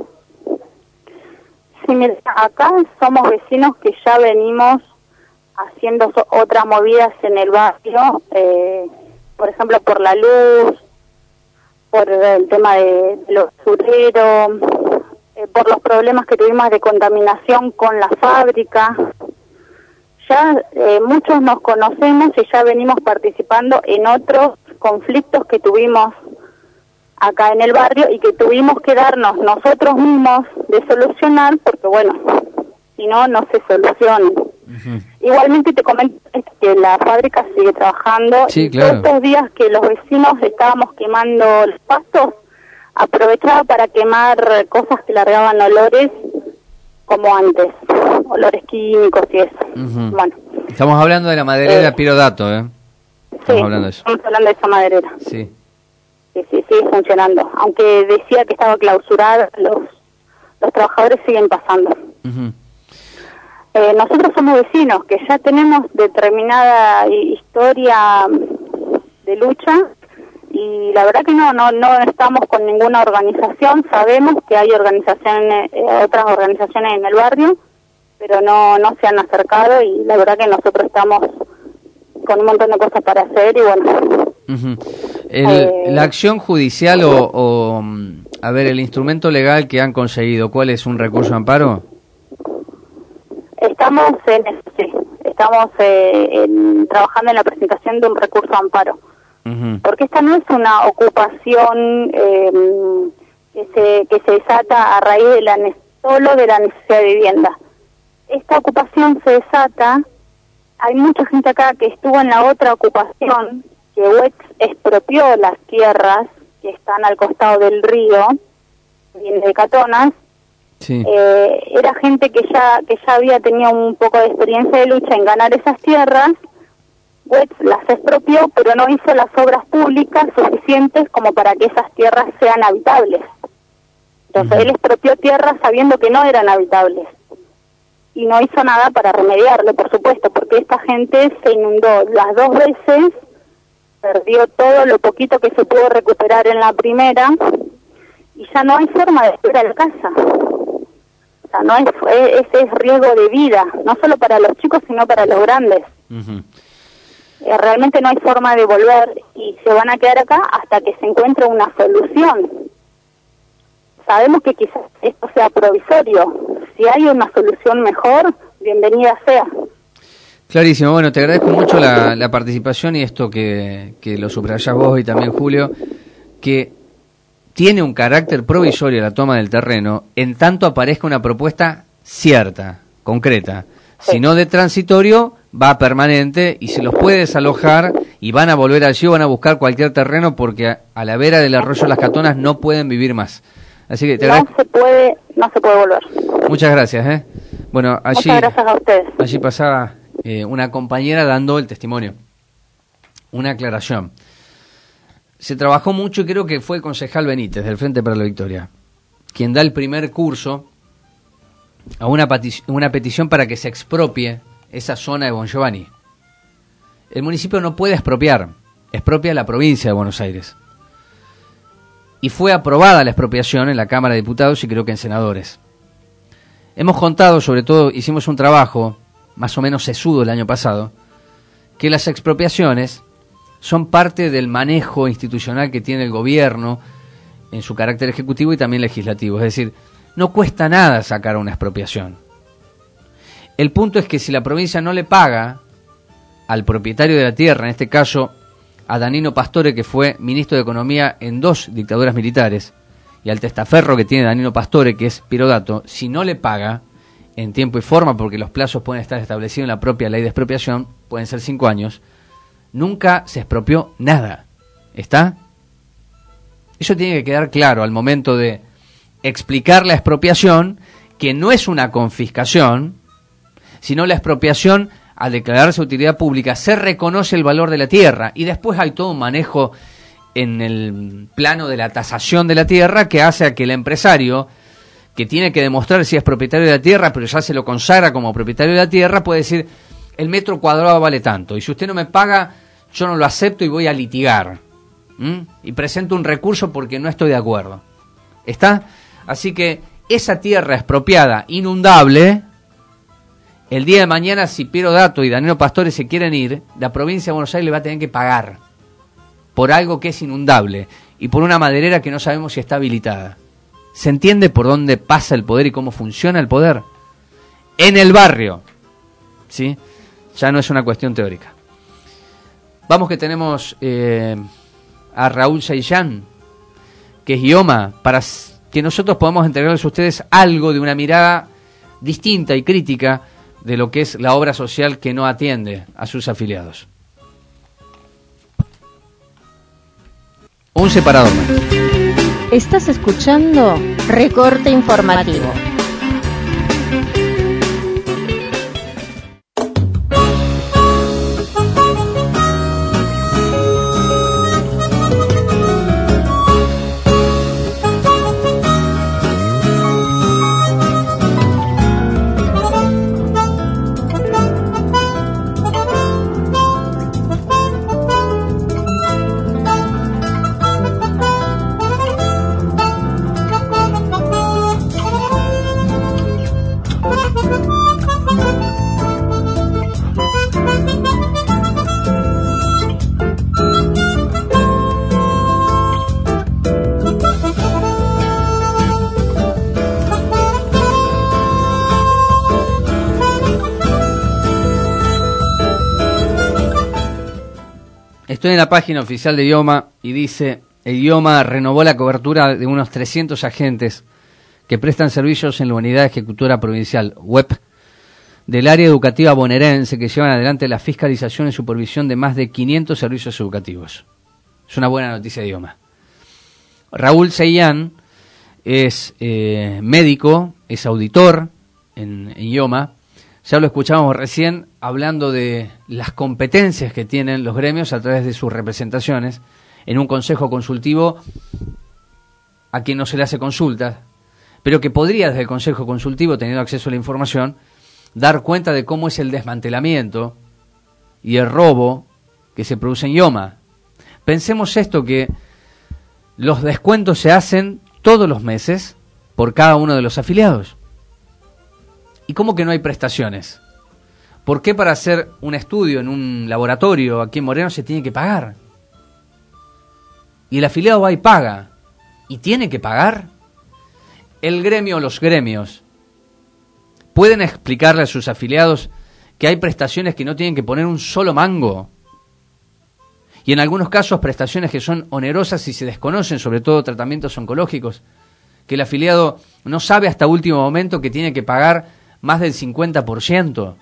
Sí, mira, acá somos vecinos que ya venimos haciendo otras movidas en el barrio, por ejemplo, por la luz, por el tema de los basureros, por los problemas que tuvimos de contaminación con la fábrica. Ya muchos nos conocemos y ya venimos participando en otros conflictos que tuvimos acá en el barrio y que tuvimos que darnos nosotros mismos de solucionar, porque bueno, si no, no se soluciona. Igualmente te comento que la fábrica sigue trabajando. Sí, y claro. todos estos días que los vecinos estábamos quemando los pastos, aprovechaba para quemar cosas que largaban olores como antes, olores químicos y eso. Bueno, Estamos hablando de la maderera Pirodato, ¿eh? Estamos hablando de eso. estamos hablando de esa maderera. Sí. Sí, sigue funcionando. Aunque decía que estaba clausurada, los trabajadores siguen pasando. Nosotros somos vecinos que ya tenemos determinada historia de lucha y la verdad que no estamos con ninguna organización. Sabemos que hay organizaciones, otras organizaciones en el barrio, pero no se han acercado y la verdad que nosotros estamos con un montón de cosas para hacer y bueno. La acción judicial a ver, el instrumento legal que han conseguido, ¿cuál es? ¿Un recurso de amparo? Estamos trabajando en la presentación de un recurso de amparo, porque esta no es una ocupación que se desata a raíz de solo de la necesidad de vivienda. Esta ocupación se desata, hay mucha gente acá que estuvo en la otra ocupación, que Wetz expropió las tierras que están al costado del río, bien de Catonas. Sí. Era gente que ya había tenido un poco de experiencia de lucha en ganar esas tierras. Wetz las expropió, pero no hizo las obras públicas suficientes como para que esas tierras sean habitables. Entonces él expropió tierras sabiendo que no eran habitables y no hizo nada para remediarlo, por supuesto, porque esta gente se inundó las dos veces, perdió todo lo poquito que se pudo recuperar en la primera y ya no hay forma de volver a la casa. O sea, ese es riesgo de vida, no solo para los chicos, sino para los grandes. Realmente no hay forma de volver y se van a quedar acá hasta que se encuentre una solución. Sabemos que quizás esto sea provisorio. Si hay una solución mejor, bienvenida sea. Clarísimo. Bueno, te agradezco mucho la participación y esto que lo subrayás vos y también Julio, que tiene un carácter provisorio la toma del terreno en tanto aparezca una propuesta cierta, concreta. Si no de transitorio, va a permanente y se los puede desalojar y van a volver allí o van a buscar cualquier terreno porque a la vera del arroyo Las Catonas no pueden vivir más. Así que no se puede volver. Muchas gracias. Bueno, allí, muchas gracias a ustedes. Allí pasaba una compañera dando el testimonio, una aclaración. Se trabajó mucho y creo que fue el concejal Benítez del Frente para la Victoria quien da el primer curso a una petición para que se expropie esa zona de Bon Giovanni. El municipio no puede expropiar, expropia la provincia de Buenos Aires. Y fue aprobada la expropiación en la Cámara de Diputados y creo que en senadores. Hemos contado, sobre todo, hicimos un trabajo más o menos sesudo el año pasado, que las expropiaciones son parte del manejo institucional que tiene el gobierno en su carácter ejecutivo y también legislativo. Es decir, no cuesta nada sacar una expropiación. El punto es que si la provincia no le paga al propietario de la tierra, en este caso a Danilo Pastore, que fue ministro de Economía en 2 dictaduras militares, y al testaferro que tiene Danilo Pastore, que es Pirodato, si no le paga, en tiempo y forma, porque los plazos pueden estar establecidos en la propia ley de expropiación, pueden ser 5 años, nunca se expropió nada. ¿Está? Eso tiene que quedar claro al momento de explicar la expropiación, que no es una confiscación, sino la expropiación, al declararse utilidad pública, se reconoce el valor de la tierra, y después hay todo un manejo en el plano de la tasación de la tierra que hace a que el empresario, que tiene que demostrar si es propietario de la tierra, pero ya se lo consagra como propietario de la tierra, puede decir, el metro cuadrado vale tanto, y si usted no me paga, yo no lo acepto y voy a litigar. Y presento un recurso porque no estoy de acuerdo. ¿Está? Así que esa tierra expropiada, inundable, el día de mañana, si Piero Dato y Danilo Pastore se quieren ir, la provincia de Buenos Aires le va a tener que pagar por algo que es inundable y por una maderera que no sabemos si está habilitada. ¿Se entiende por dónde pasa el poder y cómo funciona el poder? En el barrio, ¿sí? Ya no es una cuestión teórica. Vamos, que tenemos a Raúl Seijan, que es IOMA, para que nosotros podamos entregarles a ustedes algo de una mirada distinta y crítica de lo que es la obra social que no atiende a sus afiliados. Un separador. Estás escuchando Recorte Informativo. Estoy en la página oficial de IOMA y dice, el IOMA renovó la cobertura de unos 300 agentes que prestan servicios en la Unidad Ejecutora Provincial, UEP, del área educativa bonaerense, que llevan adelante la fiscalización y supervisión de más de 500 servicios educativos. Es una buena noticia de IOMA. Raúl Seijan es médico, es auditor en IOMA. Ya lo escuchamos recién hablando de las competencias que tienen los gremios a través de sus representaciones en un consejo consultivo a quien no se le hace consultas, pero que podría desde el consejo consultivo, teniendo acceso a la información, dar cuenta de cómo es el desmantelamiento y el robo que se produce en IOMA. Pensemos esto, que los descuentos se hacen todos los meses por cada uno de los afiliados. ¿Y cómo que no hay prestaciones? ¿Por qué para hacer un estudio en un laboratorio aquí en Moreno se tiene que pagar? Y el afiliado va y paga. ¿Y tiene que pagar? El gremio o los gremios pueden explicarle a sus afiliados que hay prestaciones que no tienen que poner un solo mango. Y en algunos casos prestaciones que son onerosas y se desconocen, sobre todo tratamientos oncológicos, que el afiliado no sabe hasta último momento que tiene que pagar más del 50%.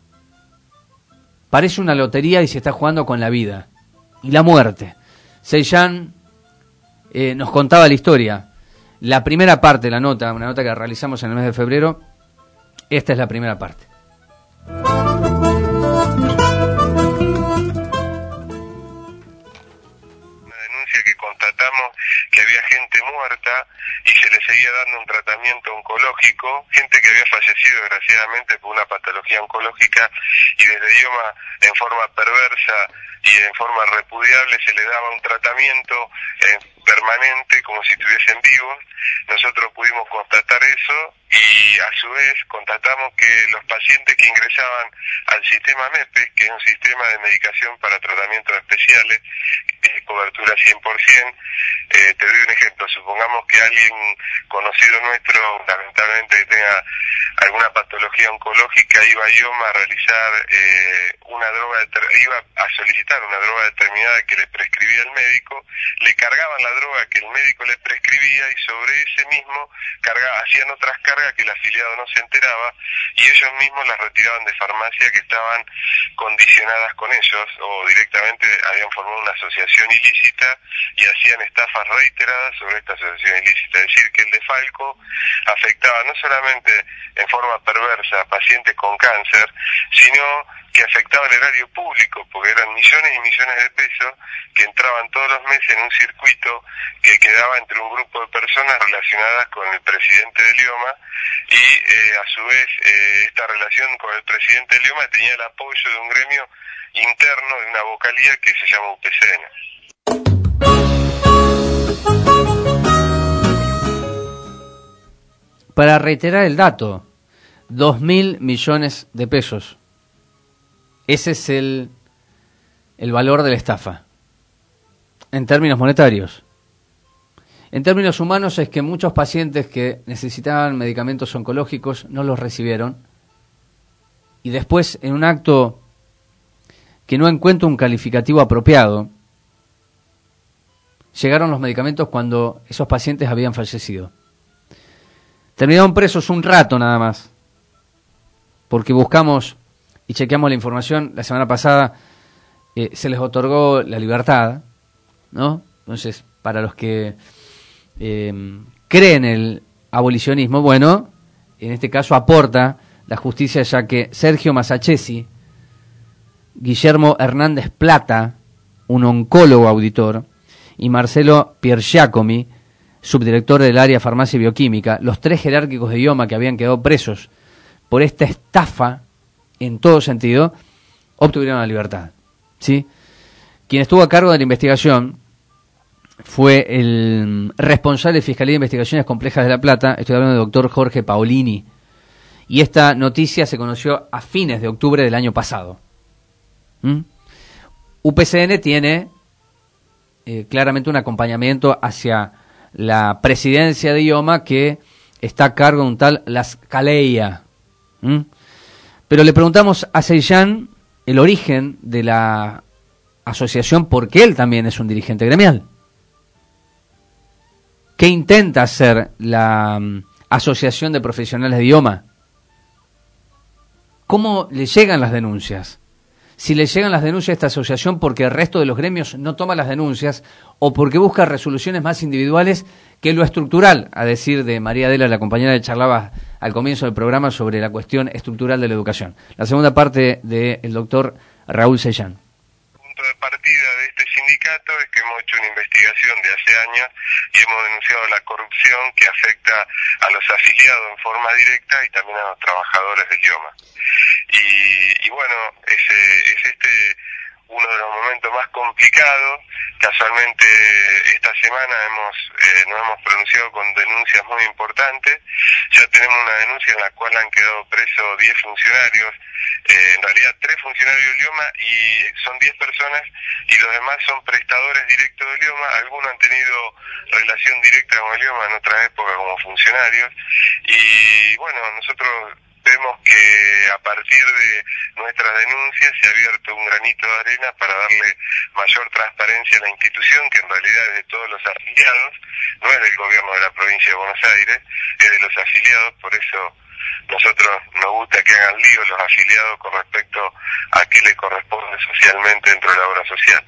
Parece una lotería y se está jugando con la vida y la muerte. Seijan nos contaba la historia. La primera parte de la nota, una nota que realizamos en el mes de febrero, esta es la primera parte. Constatamos que había gente muerta y se le seguía dando un tratamiento oncológico, gente que había fallecido desgraciadamente por una patología oncológica, y desde IOMA, en forma perversa y en forma repudiable, se le daba un tratamiento permanente como si estuviesen vivos. Nosotros pudimos constatar eso y a su vez constatamos que los pacientes que ingresaban al sistema MEPE, que es un sistema de medicación para tratamientos especiales, cobertura 100%, te doy un ejemplo, supongamos que alguien conocido nuestro, lamentablemente que tenga alguna patología oncológica, iba a IOMA a realizar iba a solicitar una droga determinada que le prescribía el médico, le cargaban la droga que el médico le prescribía y sobre ese mismo hacían otras cargas carga que el afiliado no se enteraba y ellos mismos las retiraban de farmacia que estaban condicionadas con ellos o directamente habían formado una asociación ilícita y hacían estafas reiteradas sobre esta asociación ilícita. Es decir, que el desfalco afectaba no solamente en forma perversa a pacientes con cáncer, sino que afectaba el erario público, porque eran millones y millones de pesos que entraban todos los meses en un circuito que quedaba entre un grupo de personas relacionadas con el presidente del IOMA y a su vez esta relación con el presidente del IOMA tenía el apoyo de un gremio interno de una vocalía que se llama UPCN. Para reiterar el dato, 2.000 millones de pesos. Ese es el valor de la estafa, en términos monetarios. En términos humanos es que muchos pacientes que necesitaban medicamentos oncológicos no los recibieron y después, en un acto que no encuentro un calificativo apropiado, llegaron los medicamentos cuando esos pacientes habían fallecido. Terminaron presos un rato nada más, porque buscamos y chequeamos la información. La semana pasada se les otorgó la libertad, ¿no? Entonces, para los que creen el abolicionismo, bueno, en este caso aporta la justicia, ya que Sergio Masachesi, Guillermo Hernández Plata, un oncólogo auditor, y Marcelo Piergiacomi, subdirector del área farmacia y bioquímica, los 3 jerárquicos de IOMA que habían quedado presos por esta estafa en todo sentido, obtuvieron la libertad, ¿sí? Quien estuvo a cargo de la investigación fue el responsable de Fiscalía de Investigaciones Complejas de La Plata, estoy hablando del doctor Jorge Paolini, y esta noticia se conoció a fines de octubre del año pasado. UPCN tiene claramente un acompañamiento hacia la presidencia de IOMA, que está a cargo de un tal Las Caleia. Pero le preguntamos a Seyjan el origen de la asociación, porque él también es un dirigente gremial. ¿Qué intenta hacer la Asociación de Profesionales de IOMA? ¿Cómo le llegan las denuncias? Si le llegan las denuncias a esta asociación porque el resto de los gremios no toma las denuncias o porque busca resoluciones más individuales que lo estructural, a decir de María Adela, la compañera que charlaba al comienzo del programa sobre la cuestión estructural de la educación. La segunda parte del doctor Raúl Seyjan. Punto de partida de este sindicato es que hemos hecho una investigación de hace años y hemos denunciado la corrupción que afecta a los afiliados en forma directa y también a los trabajadores del IOMA. Y bueno, es uno de los momentos más complicados. Casualmente esta semana nos hemos pronunciado con denuncias muy importantes. Ya tenemos una denuncia en la cual han quedado presos 10 funcionarios, en realidad 3 funcionarios del IOMA, y son 10 personas, y los demás son prestadores directos del IOMA. Algunos han tenido relación directa con el IOMA en otras épocas como funcionarios, y bueno, nosotros vemos que a partir de nuestras denuncias se ha abierto un granito de arena para darle mayor transparencia a la institución, que en realidad es de todos los afiliados, no es del gobierno de la provincia de Buenos Aires, es de los afiliados. Por eso nosotros nos gusta que hagan lío los afiliados con respecto a qué le corresponde socialmente dentro de la obra social.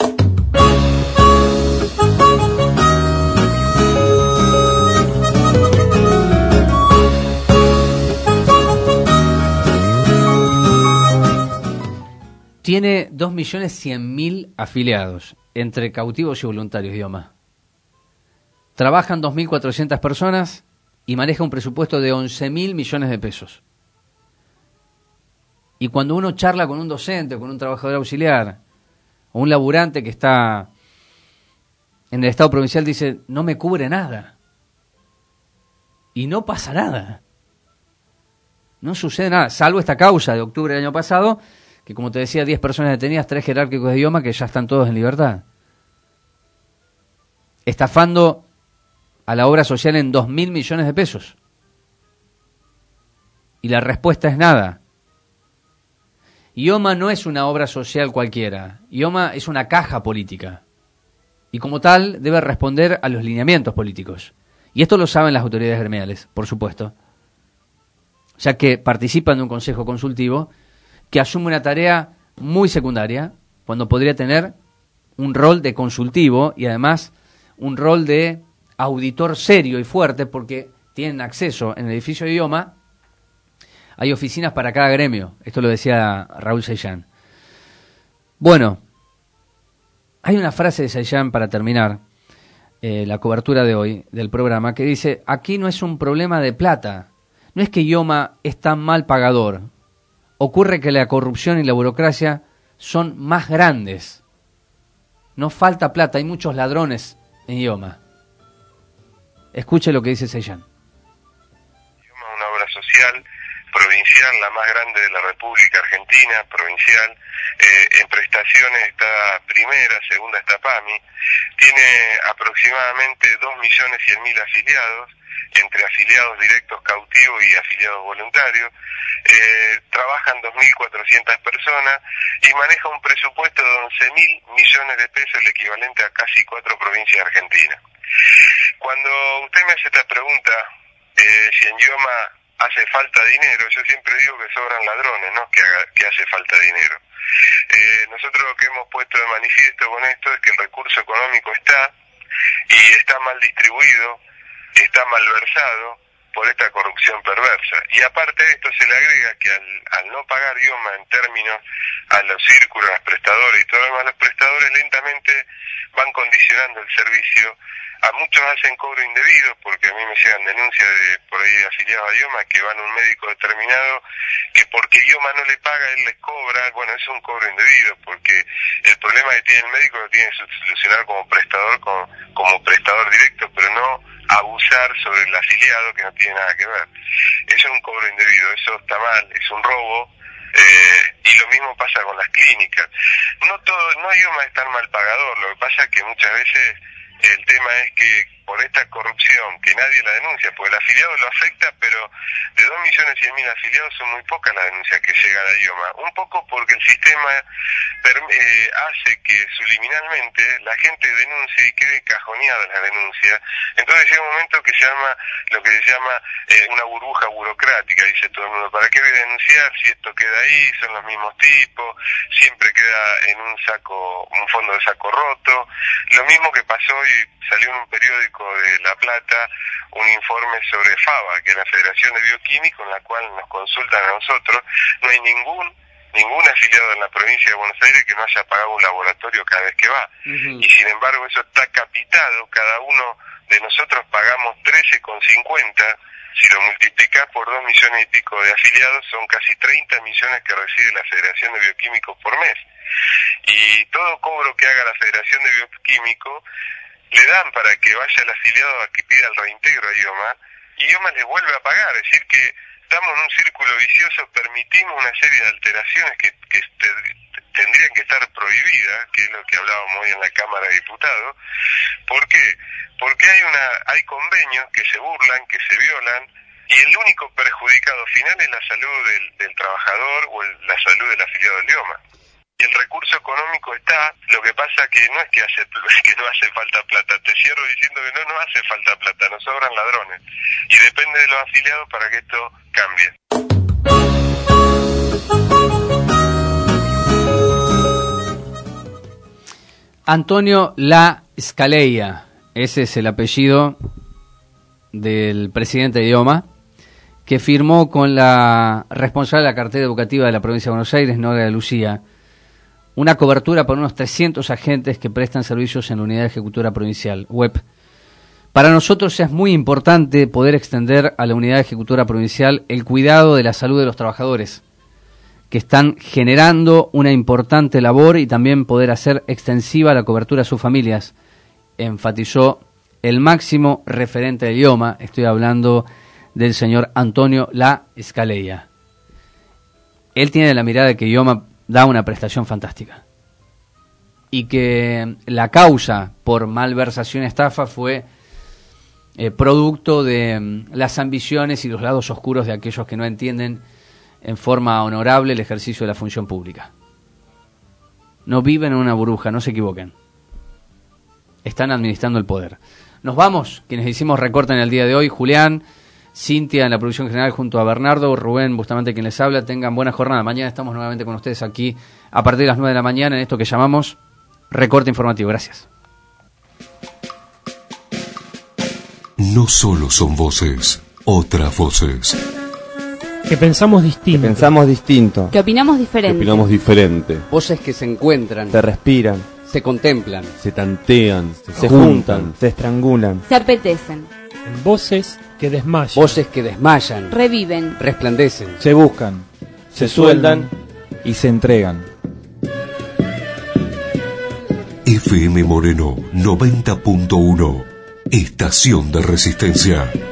Tiene 2.100.000 afiliados, entre cautivos y voluntarios de IOMA. Trabajan 2.400 personas y maneja un presupuesto de 11.000 millones de pesos. Y cuando uno charla con un docente, con un trabajador auxiliar, o un laburante que está en el Estado provincial, dice, no me cubre nada. Y no pasa nada. No sucede nada, salvo esta causa de octubre del año pasado, que como te decía, 10 personas detenidas, 3 jerárquicos de IOMA que ya están todos en libertad. Estafando a la obra social en 2.000 millones de pesos. Y la respuesta es nada. IOMA no es una obra social cualquiera. IOMA es una caja política. Y como tal debe responder a los lineamientos políticos. Y esto lo saben las autoridades gremiales, por supuesto. ya que participan de un consejo consultivo que asume una tarea muy secundaria, cuando podría tener un rol de consultivo y además un rol de auditor serio y fuerte, porque tienen acceso en el edificio de IOMA, hay oficinas para cada gremio. Esto lo decía Raúl Seyán. Bueno, hay una frase de Seyán para terminar la cobertura de hoy del programa que dice: aquí no es un problema de plata, no es que IOMA es tan mal pagador, ocurre que la corrupción y la burocracia son más grandes, no falta plata, hay muchos ladrones en IOMA. Escuche lo que dice Seyán. IOMA es una obra social provincial, la más grande de la República Argentina, provincial. En prestaciones está primera, segunda está PAMI, tiene aproximadamente 2.100.000 afiliados, entre afiliados directos cautivos y afiliados voluntarios. Trabajan 2.400 personas y maneja un presupuesto de 11.000 millones de pesos, el equivalente a casi 4 provincias argentinas. Cuando usted me hace esta pregunta, si en IOMA hace falta dinero, yo siempre digo que sobran ladrones, no que hace falta dinero. Nosotros lo que hemos puesto de manifiesto con esto es que el recurso económico está, y está mal distribuido, está malversado por esta corrupción perversa. Y aparte de esto se le agrega que al no pagar IOMA en términos a los círculos, a los prestadores y todo lo demás, los prestadores lentamente van condicionando el servicio. A muchos hacen cobro indebido, porque a mí me llegan denuncias de por ahí de afiliados a IOMA que van a un médico determinado que porque IOMA no le paga, él les cobra. Bueno, es un cobro indebido, porque el problema que tiene el médico lo tiene que solucionar como prestador directo, pero no abusar sobre el afiliado, que no tiene nada que ver. Eso es un cobro indebido, eso está mal, es un robo. Y lo mismo pasa con las clínicas. No IOMA es tan mal pagador, lo que pasa es que muchas veces el tema es que por esta corrupción, que nadie la denuncia, porque el afiliado lo afecta, pero de 2.100.000 afiliados son muy pocas las denuncias que llegan a IOMA. Un poco porque el sistema hace que subliminalmente la gente denuncie y quede cajoneada la denuncia. Entonces llega un momento que se llama, lo que se llama una burbuja burocrática, dice todo el mundo. ¿Para qué voy a denunciar si esto queda ahí? Son los mismos tipos, siempre queda en un fondo de saco roto. Lo mismo que pasó y salió en un periódico de La Plata un informe sobre FABA, que es la Federación de Bioquímicos, en la cual nos consultan a nosotros. No hay ningún afiliado en la provincia de Buenos Aires que no haya pagado un laboratorio cada vez que va. Y sin embargo eso está capitado, cada uno de nosotros pagamos 13,50. Si lo multiplicás por 2 millones y pico de afiliados, son casi 30 millones que recibe la Federación de Bioquímicos por mes. Y todo cobro que haga la Federación de Bioquímicos le dan para que vaya el afiliado a que pida el reintegro a IOMA, y IOMA le vuelve a pagar. Es decir, que estamos en un círculo vicioso, permitimos una serie de alteraciones que tendrían que estar prohibidas, que es lo que hablábamos hoy en la Cámara de Diputados. ¿Por qué? Porque hay convenios que se burlan, que se violan, y el único perjudicado final es la salud del trabajador o la salud del afiliado del IOMA. Y el recurso económico está, lo que pasa que no es que no hace falta plata. Te cierro diciendo que no hace falta plata, nos sobran ladrones. Y depende de los afiliados para que esto cambie. Antonio La Scaleia, ese es el apellido del presidente de IOMA, que firmó con la responsable de la cartera educativa de la provincia de Buenos Aires, Nora Lucía, una cobertura por unos 300 agentes que prestan servicios en la Unidad Ejecutora Provincial, UEP. Para nosotros es muy importante poder extender a la Unidad Ejecutora Provincial el cuidado de la salud de los trabajadores, que están generando una importante labor, y también poder hacer extensiva la cobertura a sus familias, enfatizó el máximo referente del IOMA. Estoy hablando del señor Antonio La Scaleia. Él tiene la mirada de que IOMA da una prestación fantástica y que la causa por malversación y estafa fue producto de las ambiciones y los lados oscuros de aquellos que no entienden en forma honorable el ejercicio de la función pública. No viven en una burbuja, no se equivoquen. Están administrando el poder. Nos vamos, quienes hicimos recorte en el día de hoy: Julián, Cintia en la producción general junto a Bernardo, Rubén Bustamante quien les habla. Tengan buena jornada. Mañana estamos nuevamente con ustedes aquí a partir de las 9 de la mañana en esto que llamamos Recorte Informativo. Gracias. No solo son voces, otras voces. Que pensamos distinto. Que opinamos diferente. Voces que se encuentran. Se respiran. Se contemplan. Se tantean. Se juntan. Se estrangulan. Se apetecen. Voces que desmayan. Voces que desmayan. Reviven. Resplandecen. Se buscan. Se sueldan. Y se entregan. FM Moreno 90.1. Estación de Resistencia.